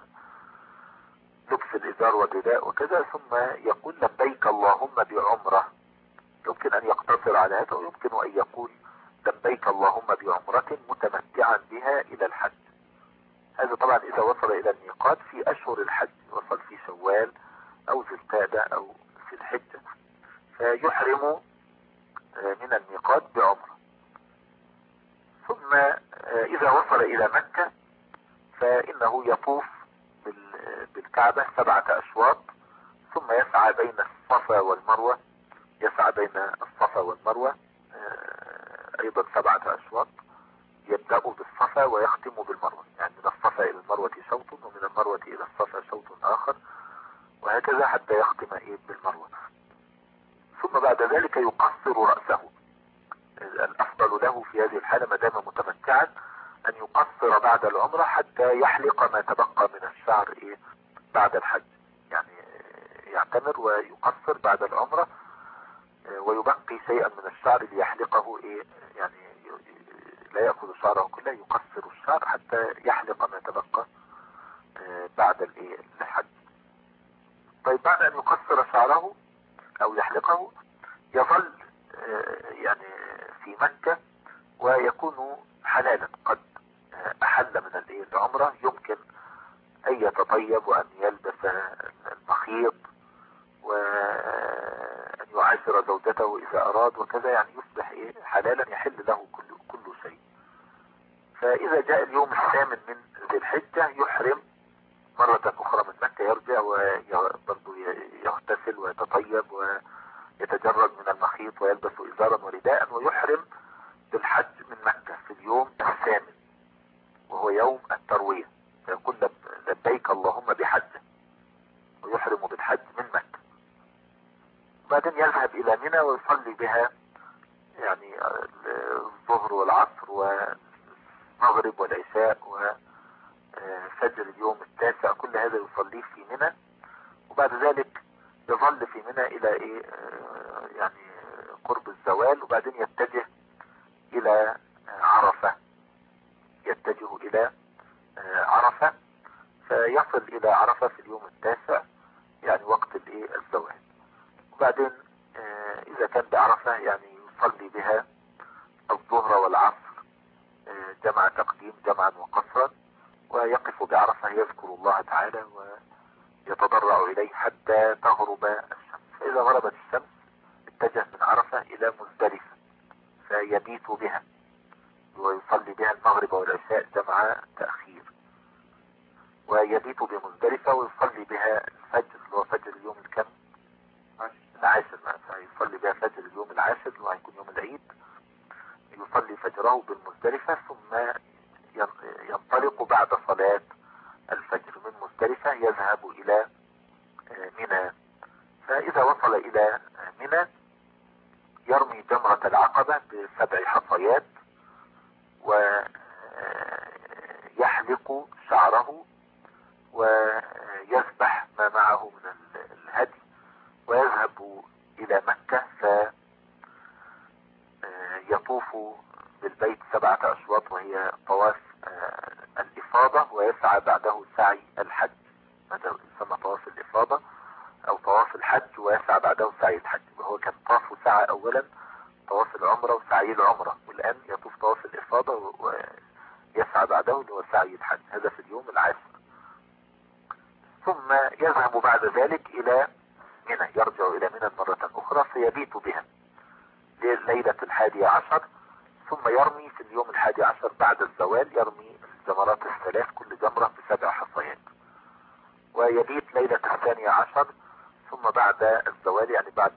ولبس الإزار والرداء وكذا، ثم يقول لبيك اللهم بعمرة. يمكن أن يقتصر على هذا، ويمكن أن يقول لبيك اللهم بعمرة متمتعا بها إلى الحج. هذا طبعا إذا وصل إلى الميقات في أشهر الحج، وصل في شوال أو ذي القعدة أو في الحجة، فيحرم من الميقات بعمرة. ثم إذا وصل إلى مكة فإنه يطوف بالكعبة 7 أشواط، ثم يسعى بين الصفا والمروة، أيضا 7 أشواط، يبدأ بالصفا ويختم بالمروة، يعني من الصفا إلى المروة شوط، ومن المروة إلى الصفا شوط آخر، وهكذا حتى يختم بالمروة. ثم بعد ذلك يقصر رأسه. الأفضل له في هذه الحالة ما دام متمتعا أن يقصر بعد العمرة حتى يحلق ما تبقى من الشعر بعد الحج، يعني يعتمر ويقصر بعد العمرة ويبقي شيئا من الشعر ليحلقه يعني لا يأخذ شعره كله، يقصر الشعر حتى يحلق ما تبقى بعد الحج. طيب، بعد أن يقصر شعره أو يحلقه يظل يعني في مكة ويكون حلالا، قد أحل من العمرة، يمكن أن يتطيب وأن يلبس المخيط وأن يعاشر زوجته إذا أراد وكذا، يعني يصبح حلالا يحل له كل شيء. فإذا جاء اليوم الثامن من ذي الحجة يحرم مرة أخرى من مكة، يرجع وبرضه يغتسل ويتطيب ويتجرد من المخيط ويلبس إزارا ورداء، ويحرم بالحج من مكة في اليوم الثامن وهو يوم التروية، فيقول لبيك اللهم بحج، ويحرم يحرم بالحج من مكة. وبعدين يذهب الى منى ويصلي بها يعني الظهر والعصر والمغرب والعشاء وفجر اليوم التاسع، كل هذا يصليه في منى. وبعد ذلك يظل في منى الى يعني قرب الزوال، وبعدين يتجه الى عرفة، يتجه الى عرفة، فيصل الى عرفة في اليوم التاسع يعني وقت الزوال. وبعدين اذا كان بعرفة يعني يصلي بها الظهر والعصر جمع تقديم جمعا وقصرا، ويقف بعرفة يذكر الله تعالى ويتضرع اليه حتى تغرب الشمس. فاذا غربت الشمس اتجه من عرفة الى مزدلفة فيبيت بها ويصلي بها المغرب والعشاء جمع تأخير، ويبيت بمزدلفة ويصلي بها الفجر اللي هو فجر اليوم الكم العاشر، فيصلي بها فجر اليوم العاشر اللي هو هيكون يوم العيد، يصلي فجره بالمزدلفة ثم ينطلق بعد صلاة الفجر من مزدلفة يذهب الى منى. فاذا وصل الى منى يرمي جمرة العقبة ب7 حصيات ويحلق شعره ويذبح ما معه من الهدي ويذهب الى مكة فيطوف بالبيت 7 اشواط وهي طواف الافاضة، ويسعى بعده سعي الحج، هذا يسمى طواف الافاضة او طواف الحج، ويسعى بعده سعي الحج. وهو كان طاف وسعى اولا طواف العمرة وسعي العمرة، والان يطوف طواف الافاضة ويسعى بعده اللي هو سعي الحج، هذا في اليوم العاشر. ثم يذهب بعد ذلك الى منى، يرجع الى منى مرة اخرى فيبيت بها ليلة 11، ثم يرمي في اليوم 11 بعد الزوال، يرمي الجمرات الثلاث كل جمرة ب7 حصيات، ويبيت ليلة 12، ثم بعد الزوال يعني بعد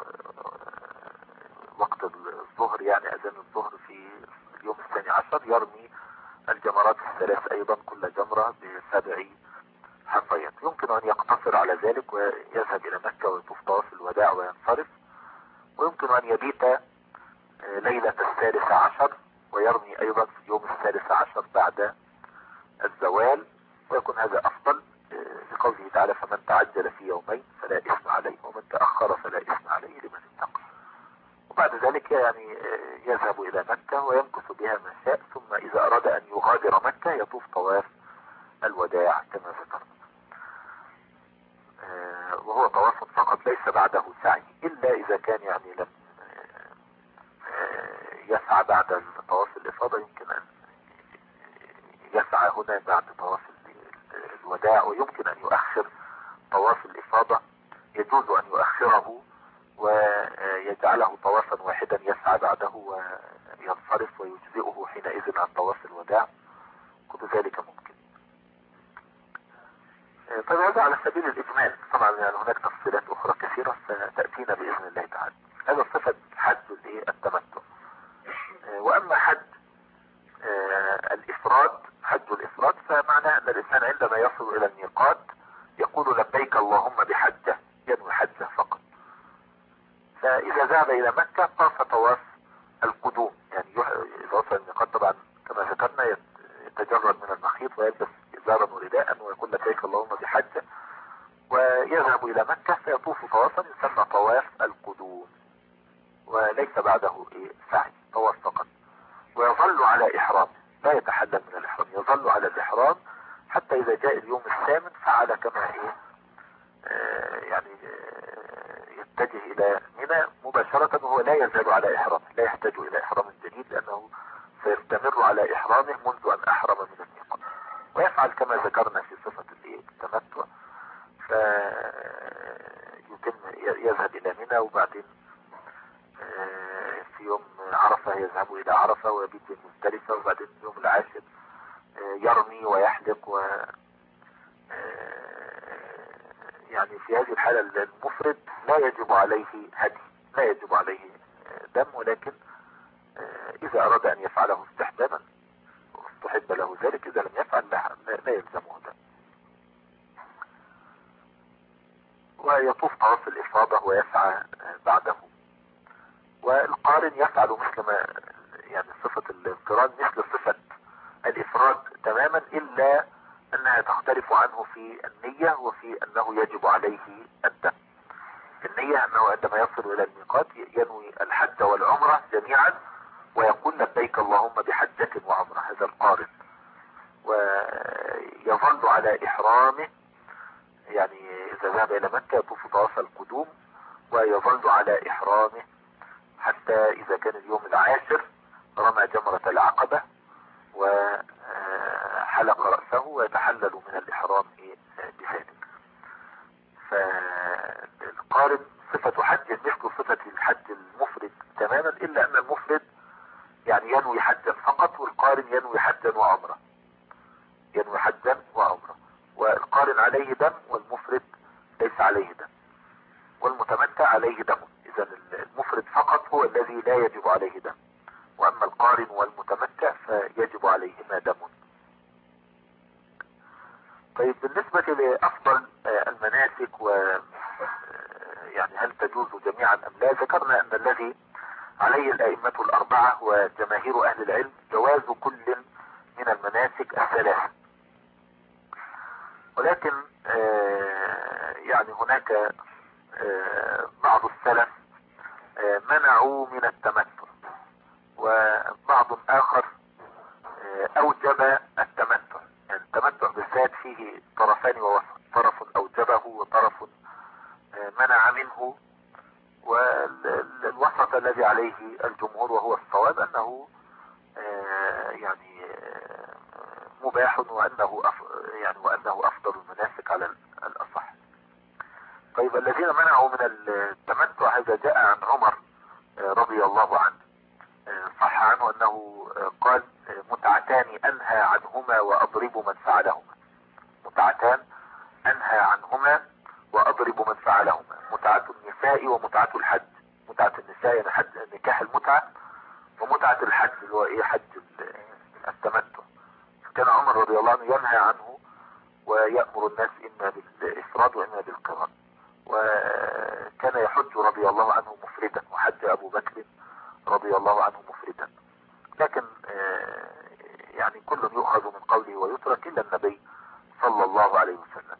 وقت الظهر يعني اذان الظهر في اليوم 12 يرمي الجمرات الثلاث ايضا كل جمرة ب7 حصيات. يمكن ان يقتصر على ذلك ويذهب الى مكة ويطوف طواف الوداع وينصرف، ويمكن ان يبيت ليلة 13 ويرمي ايضا في اليوم 13 بعد الزوال، ويكون هذا افضل لقوله تعالى فمن تعجل في يومين فلا اثم عليه ومن تأخر فلا اثم عليه لمن اتقى. وبعد ذلك يعني يذهب الى مكة ويمكث بها ما شاء، ثم اذا اراد ان يغادر مكة يطوف طواف الوداع كما ذكرنا، وهو طواف فقط ليس بعده سعي، الا اذا كان يعني لم يسعى بعد طواف الافاضة يمكن ان يسعى هنا بعد طواف الوداع، ويمكن ان يؤخر طواف الافاضة، يجوز ان يؤخره ويجعله طوافا واحدا يسعى بعده وينصرف ويجزئه حينئذ عن طواف الوداع، كل ذلك ممكن. طيب هذا على سبيل الاجمال، طبعا يعني هناك تفصيلات اخرى كثيرة ستأتينا باذن الله تعالى. هذا صفة حج التمتع. واما حج الافراد، حج الافراد، فمعناه ان الانسان عندما يصل الى الميقات يقول لبيك اللهم بحجة، ينوي حجة فقط. فاذا ذهب الى مكة طاف طواف القدوم، يعني اذا وصل الميقات طبعا كما ذكرنا يتجرد من المخيط ويلبس ازارا ورداء ويقول لبيك اللهم بحجة، ويذهب الى مكة فيطوف طوافا يسمى طواف القدوم، وليس بعده سعي، طواف فقط، ويظل على احرام، لا يتحلل من الاحرام، يظل على الاحرام حتى اذا جاء اليوم الثامن فعل كما يعني يتجه الى منى مباشرة، وهو لا يزال على احرامه، لا يحتاج الى احرام جديد لانه سيستمر على احرامه منذ ان احرم من الميقات، ويفعل كما ذكرنا في صفة التمتع، فيتم يذهب الى منى، وبعدين في يوم عرفة يذهب الى عرفة ويبيت بمزدلفة، وبعدين يوم العاشر يرمي ويحلق يعني في هذه الحالة المفرد لا يجب عليه هدي، لا يجب عليه دم، ولكن اذا اراد ان يفعله استحبابا واستحب له ذلك، اذا لم يفعل لا يلزمه دم. ويطوف طواف الإفاضة ويسعى بعده. والقارن يفعل مثل ما يعني صفة القران مثل صفة الإفراد تماما، إلا أنها تختلف عنه في النية وفي أنه يجب عليه الدم. النية أنه عندما يصل إلى الميقات ينوي الحج والعمرة جميعا ويقول لبيك اللهم بحجة وعمرة، هذا القارن. ويظل على إحرامه، يعني إذا ذهب إلى مكة يطوف طواف القدوم ويظل على إحرامه حتى إذا كان اليوم العاشر رمى جمرة العقبة وحلق رأسه ويتحلل من الإحرام بذلك. فالقارن صفة حج مثل صفة الحج المفرد تماما، إلا أن المفرد يعني ينوي حجا فقط، والقارن ينوي حجا وعمرة، ينوي حجا وعمرة. والقارن عليه دم والمفرد ليس عليه دم، والمتمتع عليه دم. إذا المفرد فقط هو الذي لا يجب عليه دم، وأما القارن والمتمتع فيجب عليهما دم. طيب بالنسبة لأفضل المناسك و يعني هل تجوز جميعا أم لا، ذكرنا أن الذي عليه الأئمة الأربعة وجماهير أهل العلم جواز كل من المناسك الثلاث، ولكن يعني هناك بعض السلف منعوا من التمتع، وبعض آخر أوجب التمتع. يعني التمتع بالذات فيه طرفان ووسط، طرف أوجبه وطرف منع منه، والوسط الذي عليه الجمهور وهو الصواب أنه يعني مباح، وأنه أفضل المناسك على الأصح. طيب الذين منعوا من التمتع هذا جاء عن عمر رضي الله عنه، صح عنه أنه قال متعتان أنهى عنهما وأضرب من فعلهما. متعتان أنهى عنهما وأضرب من فعلهما، متعة النساء ومتعة الحج. متعة النساء يعني حج نكاح المتعة، ومتعة الحج اللي هو ايه حج التمتع. كان عمر رضي الله عنه ينهى عنه ويأمر الناس إما بالإفراد وإما بالقران، وكان يحج رضي الله عنه مفردا، وحج أبو بكر رضي الله عنه مفردا. لكن يعني كل يؤخذ من قوله ويترك إلا النبي صلى الله عليه وسلم.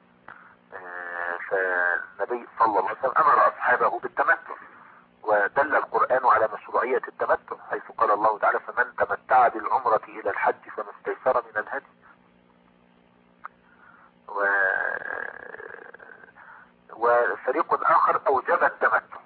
فالنبي صلى الله عليه وسلم أمر أصحابه بالتمتع، ودل القرآن على مشروعية التمتع، حيث قال الله تعالى فمن تمتع بالعمرة إلى الحج فما استيسر من الهدي. وفريق آخر أوجب التمتع،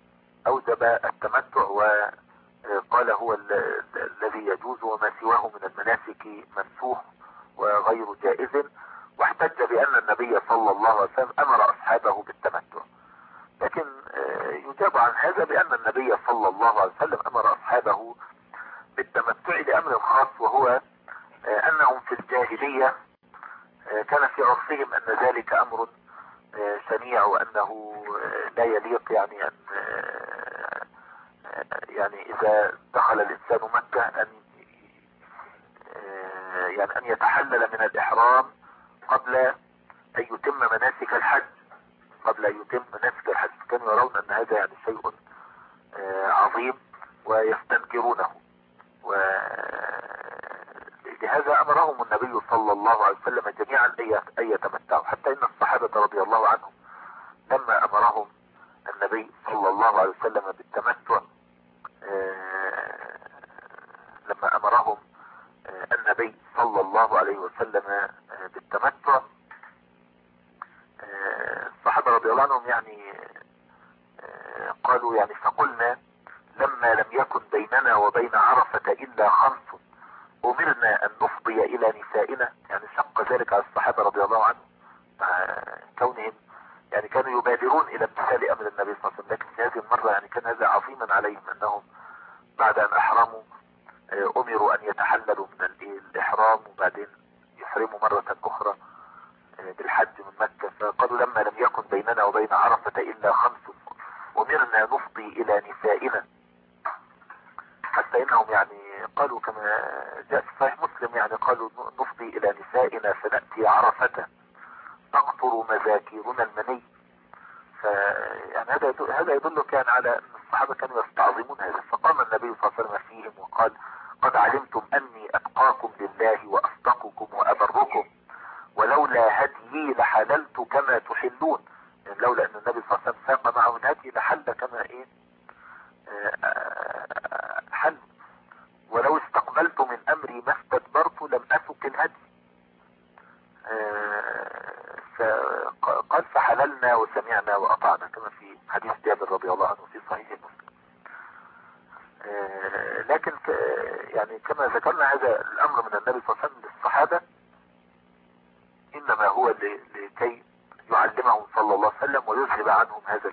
وقال هو الذي يجوز وما سواه من المناسك منسوخ وغير جائز، واحتج بأن النبي صلى الله عليه وسلم أمر أصحابه بالتمتع. لكن يجاب عن هذا بأن النبي صلى الله عليه وسلم أمر أصحابه بالتمتع لأمر خاص، وهو أنهم في الجاهلية كان في عرفهم أن ذلك أمر شنيع، وأنه لا يليق يعني إذا دخل الإنسان مكة أن يتحلل من الإحرام قبل أن يتم مناسك الحج، كانوا يرون أن هذا يعني شيء عظيم ويستنكرونه، ولهذا أمرهم النبي صلى الله عليه وسلم جميعا أن يتمتعوا، حتى إن الصحابة رضي الله عنهم لما أمرهم النبي صلى الله عليه وسلم بالتمتع، لما أمرهم النبي صلى الله عليه وسلم بالتمتع، الصحابة رضي الله عنهم يعني قالوا يعني فقلنا لما لم يكن بيننا وبين عرفة إلا 5 أمرنا أن نفضي إلى نسائنا. يعني شق ذلك على الصحابة رضي الله عنهم، مع كونهم يعني كانوا يبادرون إلى امتثال أمر النبي صلى الله عليه وسلم، لكن في هذه المرة يعني كان هذا عظيما عليهم، أنهم بعد أن أحرموا أمروا أن يتحللوا من الإحرام وبعدين يحرموا مرة أخرى بالحج من مكة. فقالوا لما لم يكن بيننا وبين عرفة إلا 5 أمرنا نفضي إلى نسائنا، حتى إنهم يعني قالوا كما جاء في صحيح مسلم، يعني قالوا نفضي إلى نسائنا فنأتي عرفة تقطر مذاكيرنا المني يعني هذا يدل كان على ان الصحابة كانوا يستعظمون هذا. فقام النبي صلى الله عليه وسلم فيهم وقال: قد علمتم اني اتقاكم لله واصدقكم وابركم، ولولا هديي لحللت كما تحلون. يعني لولا ان النبي صلى الله عليه وسلم ساق معه الهدي لحل كما ايه حل. ولو استقبلت من امري ما استدبرت لم اسق الهدي. قال: فحللنا وسمعنا واطعنا، كما في حديث جابر رضي الله عنه في صحيح مسلم. لكن يعني كما ذكرنا هذا الامر من النبي صلى الله عليه وسلم للصحابة انما هو لكي يعلمهم صلى الله عليه وسلم ويذهب عنهم هذا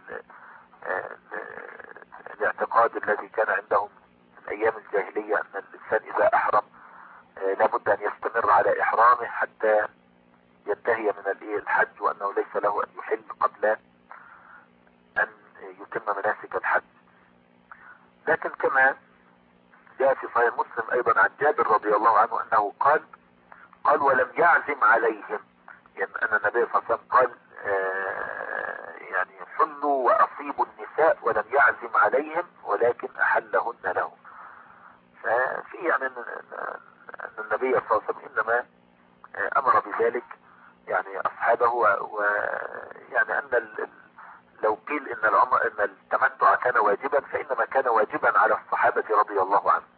الاعتقاد الذي كان عندهم من ايام الجاهلية، ان الانسان اذا احرم لابد ان يستمر على احرامه حتى ينتهي من الحج، وانه ليس له ان يحل قبل ان يتم مناسك الحج. لكن كما جاء في صحيح مسلم ايضا عن جابر رضي الله عنه انه قال ولم يعزم عليهم، يعني ان النبي صلى الله عليه وسلم قال يعني حلوا واصيبوا النساء ولم يعزم عليهم ولكن احلهن لهم. ففي يعني ان النبي صلى الله عليه وسلم انما امر بذلك يعني اصحابه، ويعني ان لو قيل ان التمتع كان واجبا فانما كان واجبا على الصحابة رضي الله عنهم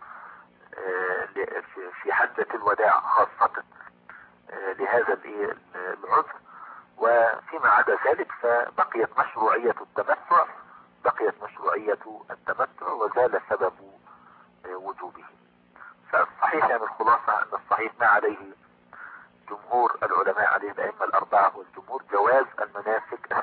في حجة الوداع خاصة لهذا العذر. وفيما عدا ذلك فبقيت مشروعية التمتع وزال سبب وجوبه. فالصحيح يعني الخلاصة ان الصحيح ما عليه جمهور العلماء عليه الائمة الاربعة والجمهور جواز المناسك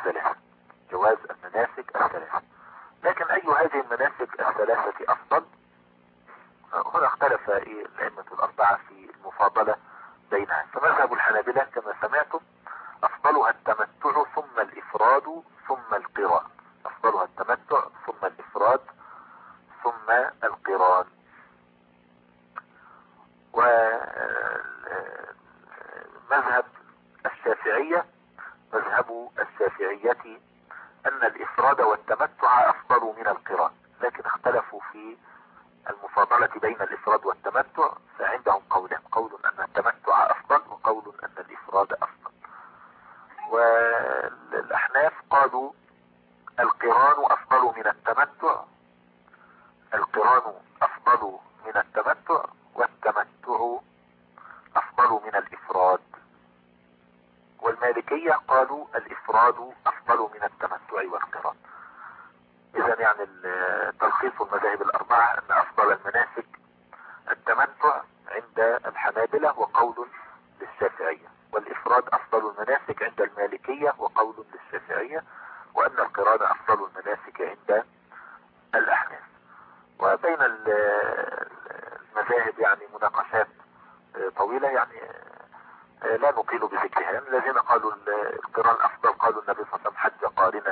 الثلاثة. لكن اي هذه المناسك الثلاثة افضل؟ هنا اختلف الائمة الاربعة في المفاضلة بينها. فمذهب الحنابلة كما سمعتم افضلها التمتع ثم الافراد ثم القران. ومذهب الشافعية ان الافراد والتمتع افضل من القران، لكن اختلفوا في المفاضلة بين الافراد والتمتع، فعندهم قولان: قول ان التمتع افضل وقول ان الافراد افضل. والاحناف قالوا القران افضل من التمتع، والتمتع افضل من الافراد. والمالكية قالوا الافراد افضل من التمتع والقران. اذا يعني تلخيص المذاهب الاربعة ان افضل المناسك التمتع عند الحنابلة وقول للشافعية، والافراد افضل المناسك عند المالكية وقول للشافعية، وان القران افضل المناسك عند الاحناف. وبين المذاهب يعني مناقشات طويلة، يعني لا نطيل بذكرها. الذين قالوا القران افضل قالوا النبي صلى الله عليه وسلم حج قارنا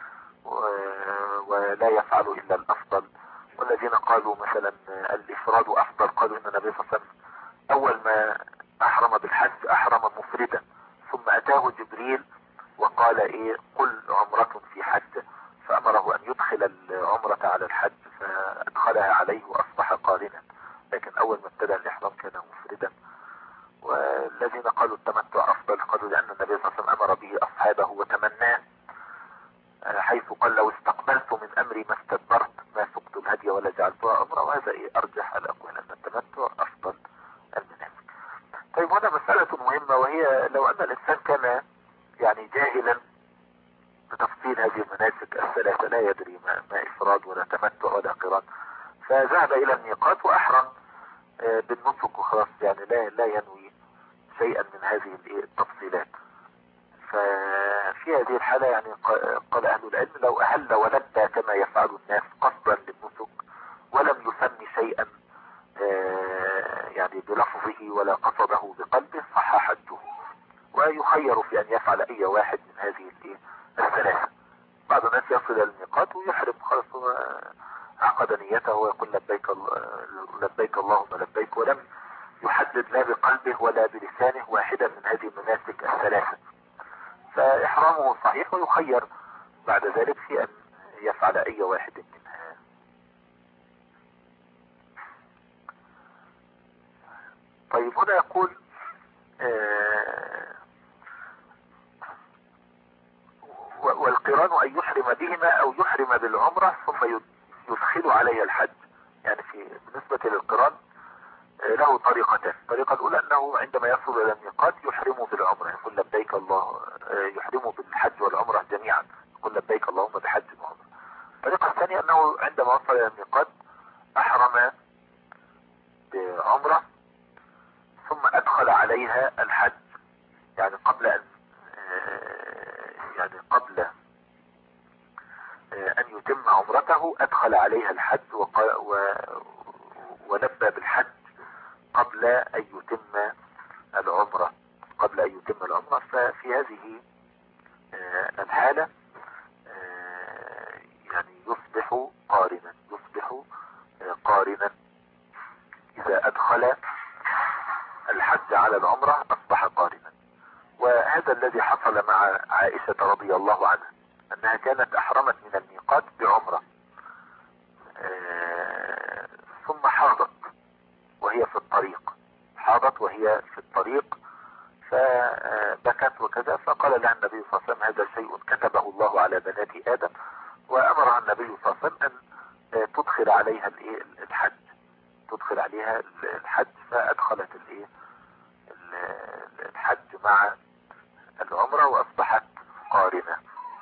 ولا يفعل الا الافضل. والذين قالوا مثلا الافراد افضل قالوا ان النبي صلى الله عليه وسلم اول ما احرم بالحج احرم مفردا، ثم اتاه جبريل وقال قل عمرة في حج، فامره ان يدخل العمرة على الحج فادخلها عليه واصبح قارنا، لكن اول ما ابتدى الاحرام كان مفردا. والذين قالوا التمتع افضل قالوا لان النبي صلى الله عليه وسلم امر به اصحابه وتمناه، حيث قال: لو استقبلت من امري ما استدبرت ما سقت الهدي ولا جعلتها عمرة. وهذا ارجح الاقوال ان التمتع افضل المناسك. طيب هنا مسألة مهمة، وهي لو ان الانسان كان يعني جاهلا بتفصيل هذه المناسك الثلاثة، لا يدري ما افراد ولا تمتع ولا قران، فذهب الى الميقات واحرم بالنسك وخلاص، يعني لا ينوي شيئا من هذه التفصيلات. ففي هذه الحالة يعني قال اهل العلم: لو اهل ولبى كما يفعل الناس قصدا للنسك ولم يسمي شيئا يعني بلفظه ولا قصده بقلبه صح حجه، ويخير في ان يفعل اي واحد من هذه الثلاثة. بعض الناس يصل الى الميقات ويحرم خلاص، عقد نيته ويقول لبيك اللهم لبيك، ولم يحدد لا بقلبه ولا بلسانه واحدة من هذه المناسك الثلاثة، فإحرامه صحيح ويخير بعد ذلك في أن يفعل أي واحد منها. طيب هنا يقول والقران أن يحرم بهما أو يحرم بالعمرة ثم يدخل عليها الحج. يعني بالنسبة للقران له طريقتان. الطريقة الأولى أنه عندما يصل إلى الميقات يحرم بالعمرة، يقول لبيك الله، يحرم بالحج والعمرة جميعا، يقول لبيك اللهم بحج وعمرة. الطريقة الثانية أنه عندما وصل إلى الميقات أحرم بعمرة ثم أدخل عليها الحج، يعني قبل أن يتم عمرته أدخل عليها الحج ولبى بالحج قبل أن يتم العمرة. ففي هذه الحالة يعني يصبح قارنا. إذا أدخل الحج على العمرة أصبح قارنا. وهذا الذي حصل مع عائشة رضي الله عنها، أنها كانت أحرمت من الميقات بعمرة ثم حاضت وهي في الطريق فبكت وكذا، فقال لها النبي صلى الله عليه وسلم هذا شيء كتبه الله على بنات آدم، وأمرها النبي صلى الله عليه وسلم أن تدخل عليها الحج، فأدخلت الحج مع العمرة وأصبحت قارنة.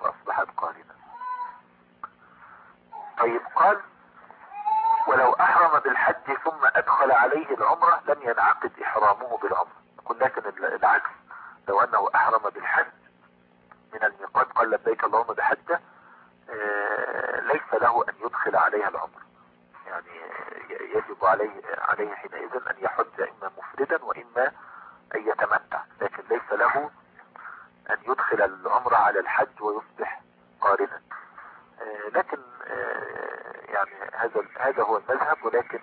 طيب قال ولو أحرم بالحج ثم أدخل عليه العمرة لم ينعقد إحرامه بالعمرة. لكن العكس، لو أنه أحرم بالحج من الميقات قال لبيك اللهم بحجة، ليس له أن يدخل عليها العمرة، يعني يجب عليه حينئذ أن يحج إما مفردا وإما أن يتمتع، لكن ليس له أن يدخل العمرة على الحج ويصبح قارنا. لكن يعني هذا هو المذهب، ولكن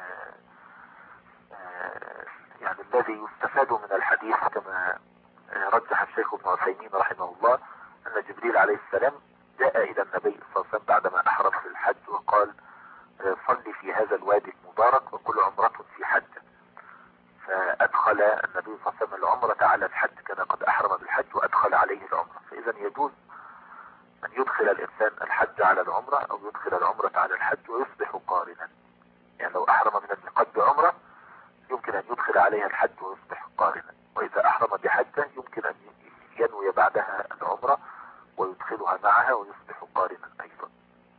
يعني الذي يستفاد من الحديث كما رجح الشيخ ابن عثيمين رحمه الله أن جبريل عليه السلام جاء إلى النبي صلى الله عليه وسلم بعدما أحرم في الحج وقال صلي في هذا الوادي المبارك وكل عمرة في حج، فأدخل النبي صلى الله عليه وسلم العمرة على الحج، كان قد أحرم بالحج وأدخل عليه العمرة. فإذا يجوز أن يدخل الإنسان الحج على العمرة أو يدخل العمرة على الحج ويصبح قارنا. يعني لو أحرم من الميقات بعمرة يمكن أن يدخل عليها الحج ويصبح قارنا، وإذا أحرم بحجة يمكن أن ينوي بعدها العمرة ويدخلها معها ويصبح قارنا أيضا.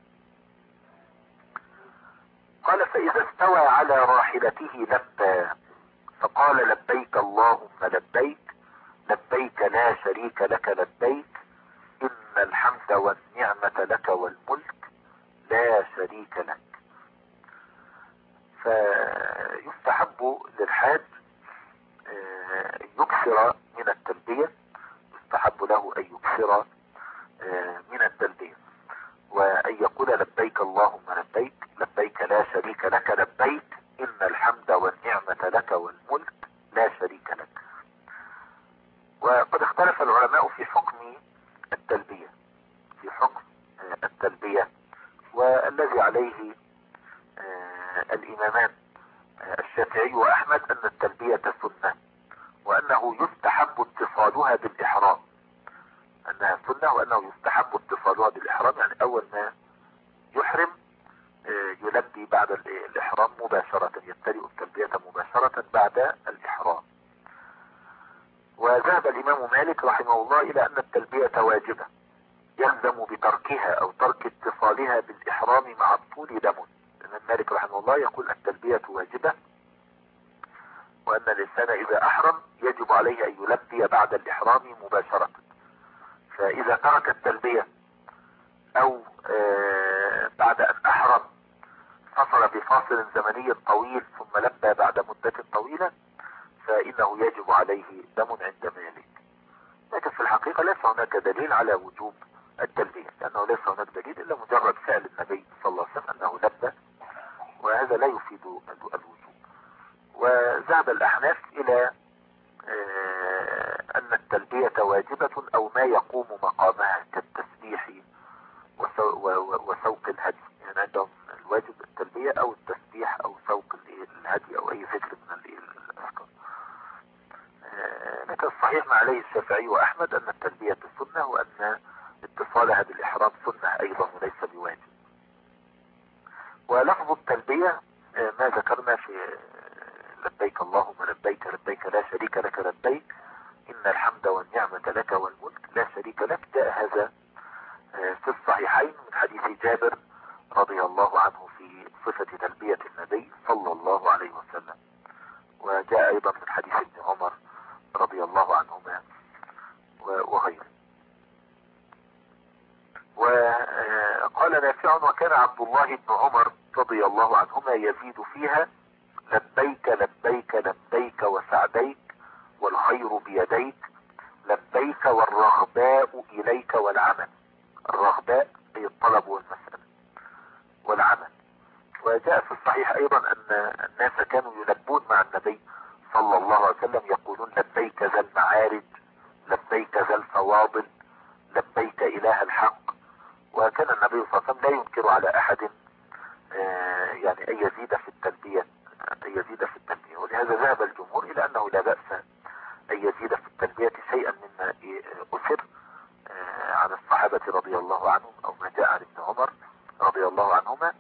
قال فإذا استوى على راحلته لبى فقال لبيك اللهم لبيك لبيك لا شريك لك لبيك إن الحمد والنعمة لك والملك لا شريك لك. فيستحب للحاج يكثر من التلبية، يستحب له أن يكثر من التلبية وأن يقول لبيك اللهم لبيك لبيك لا شريك لك لبيك إن الحمد والنعمة لك والملك لا شريك لك. وقد اختلف العلماء في حكم التلبية، والذي عليه الإمامان الشافعي وأحمد أن التلبية سنة، وأنه يستحب اتصالها بالإحرام، أنها سنة وأنه يستحب اتصالها بالإحرام، يعني أول ما يحرم يلبي بعد الإحرام مباشرة، يبتدئ التلبية مباشرة بعد الإحرام. وذهب الإمام مالك رحمه الله إلى أن التلبية واجبة يلزم بتركها أو ترك اتصالها بالإحرام مع الطول دم. الإمام مالك رحمه الله يقول التلبية واجبة، وأن الإنسان إذا أحرم يجب عليه أن يلبي بعد الإحرام مباشرة، فإذا ترك التلبية أو بعد أن أحرم فصل بفاصل زمني طويل ثم لبى بعد مدة طويلة فإنه يجب عليه دم عند مالك. لكن في الحقيقة ليس هناك دليل على وجوب التلبية، لأنه ليس هناك دليل إلا مجرد فعل النبي صلى الله عليه وسلم أنه لبى، وهذا لا يفيد الوجوب. وذهب الأحناف إلى أن التلبية واجبة أو ما يقوم مقامها كالتسبيح وسوق الهدي، يعني عندهم الواجب التلبية او التسبيح او سوق الهدي او اي ذكر من الاذكار. لكن الصحيح ما عليه الشافعي واحمد ان التلبية سنة، وان اتصالها بالاحرام سنة ايضا وليس بواجب. ولفظ التلبية ما ذكرنا في لبيك اللهم لبيك لبيك لا شريك لك لبيك إن الحمد والنعمة لك والملك لا شريك لك، جاء هذا في الصحيحين من حديث جابر رضي الله عنه في صفة تلبية النبي صلى الله عليه وسلم، وجاء أيضا من حديث ابن عمر رضي الله عنهما وغيره. وقال نافع وكان عبد الله بن عمر رضي الله عنهما يزيد فيها لبيك لبيك لبيك وسعديك والخير بيديك لبيك والرغباء إليك والعمل. الرغباء هي الطلب والمسألة والعمل. وجاء في الصحيح أيضا أن الناس كانوا يلبون مع النبي صلى الله عليه وسلم يقولون لبيك ذا المعارج لبيك ذا الفواضل لبيك إله الحق. وكان النبي صلى الله عليه وسلم لا ينكر على أحد يعني أن يزيد في التلبية ولهذا ذهب الجمهور إلى أنه لا بأس أن يزيد في التلبية شيئا مما أثر عن الصحابة رضي الله عنهم أو ما جاء عن ابن عمر رضي الله عنهما.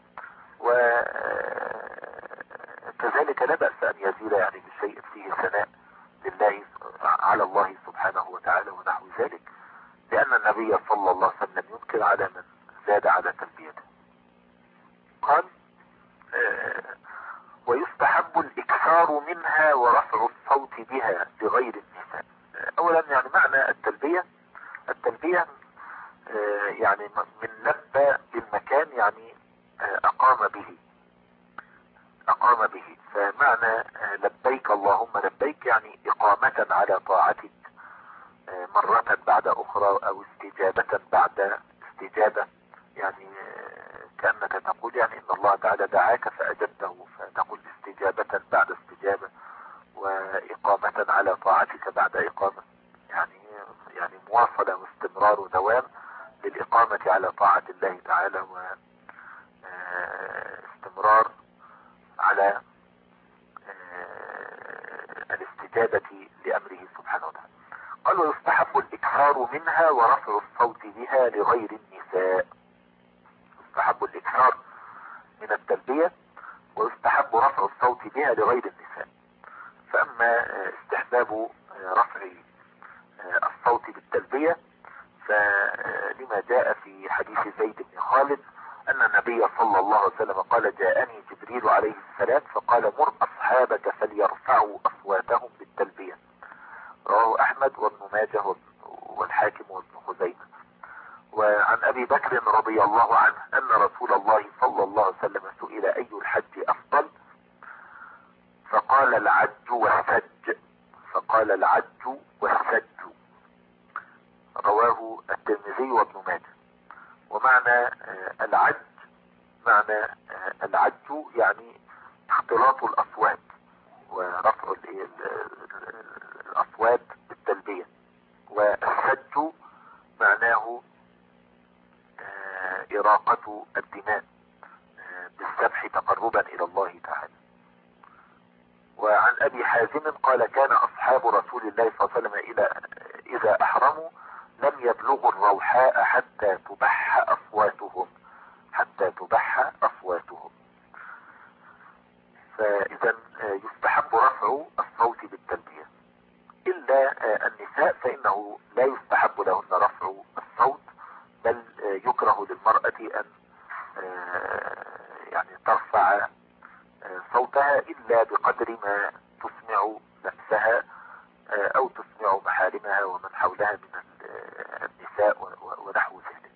وكذلك لا بأس أن يزيد يعني بشيء فيه ثناء لله على الله سبحانه وتعالى ونحو ذلك، لأن النبي صلى الله عليه وسلم ينكر على من زاد على تلبيته. قال ويستحب الإكثار منها ورفع الصوت بها بغير النساء. أولا يعني معنى التلبية يعني من لبى بالمكان يعني أقام به. فمعنى لبيك اللهم لبيك يعني إقامة على طاعتك مرة بعد أخرى أو استجابة بعد استجابة، يعني كأنك تقول يعني إن الله تعالى دعاك فأجبته، فتقول استجابة بعد استجابة وإقامة على طاعتك بعد إقامة، يعني مواصلة واستمرار ودوام للإقامة على طاعة الله تعالى واستمرار على الاستجابة لأمره سبحانه وتعالى. قال ويستحب الإكثار منها ورفع الصوت بها لغير النساء. يستحب الإكثار من التلبية ويستحب رفع الصوت بها لغير النساء. فأما استحباب رفع الصوت بالتلبية فلما جاء في حديث زيد بن خالد أن النبي صلى الله عليه وسلم قال جاءني جبريل عليه السلام فقال مر أصحابك فليرفعوا أصواتهم بالتلبية. رواه أحمد وابن ماجه والحاكم وابن خزيمة. وعن أبي بكر رضي الله عنه أن رسول الله صلى الله عليه وسلم سئل أي الحج أفضل فقال العج والسج. رواه الترمذي وابن ماجه. ومعنى العج يعني اختلاط الأصوات ورفع الأصوات بالتلبية. والسج معناه إراقة الدماء بالذبح تقربا إلى الله تعالى. وعن أبي حازم قال كان أصحاب رسول الله صلى الله عليه وسلم إذا أحرموا لم يبلغوا الروحاء حتى تبح أصواتهم. فإذا يستحب رفع الصوت بالتلبية، إلا النساء فإنه لا يستحب لهن رفع الصوت، بل يكره للمرأة أن يعني ترفع صوتها إلا بقدر ما تسمع نفسها أو تسمع محارمها ومن حولها من النساء ونحو ذلك.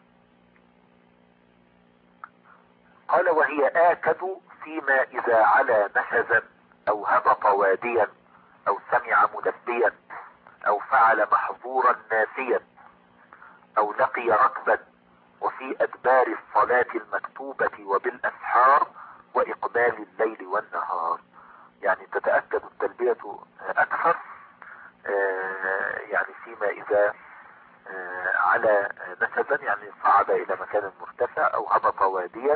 قال وهي آكد فيما إذا علا نشزا أو هبط واديا أو سمع ملبيا أو فعل محظورا ناسيا أو لقي ركبا وفي أدبار الصلاة المكتوبة وبالأسحار وإقبال الليل والنهار. يعني تتأكد التلبية أكثر يعني فيما إذا على نسبا، يعني صعد الى مكان مرتفع او هبط واديا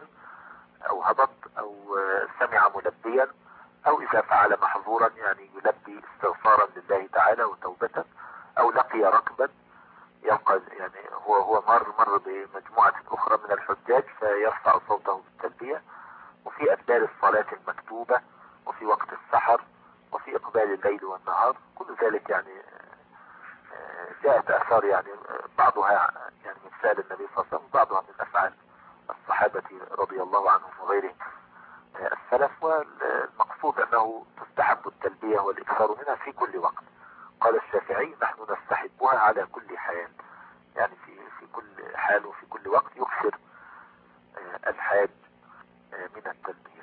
او سمع ملبيا، او اذا فعل محظورا يعني يلبي استغفارا لله تعالى وتوبة، او لقي ركبا يلقى يعني هو مر بمجموعة اخرى من الحجاج فيرفع صوته بالتلبية، وفي أدبار الصلاة المكتوبة، وفي وقت السحر، وفي إقبال الليل والنهار. كل ذلك يعني جاءت آثار يعني بعضها يعني من فعل النبي صلى الله عليه وسلم، بعضها من أفعال الصحابة رضي الله عنهم وغيرهم السلف. والمقصود أنه تستحب التلبية والإكثار منها في كل وقت. قال الشافعي: نحن نستحبها على كل حال، يعني في كل حال وفي كل وقت يكثر الحاج من التلبية.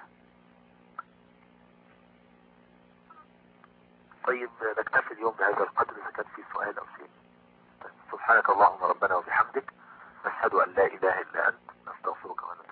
طيب نكتفي اليوم بهذا القدر إذا كان في سؤال أو شيء. طيب. سبحانك اللهم ربنا وبحمدك، نشهد أن لا إله إلا أنت، نستغفرك ونتوب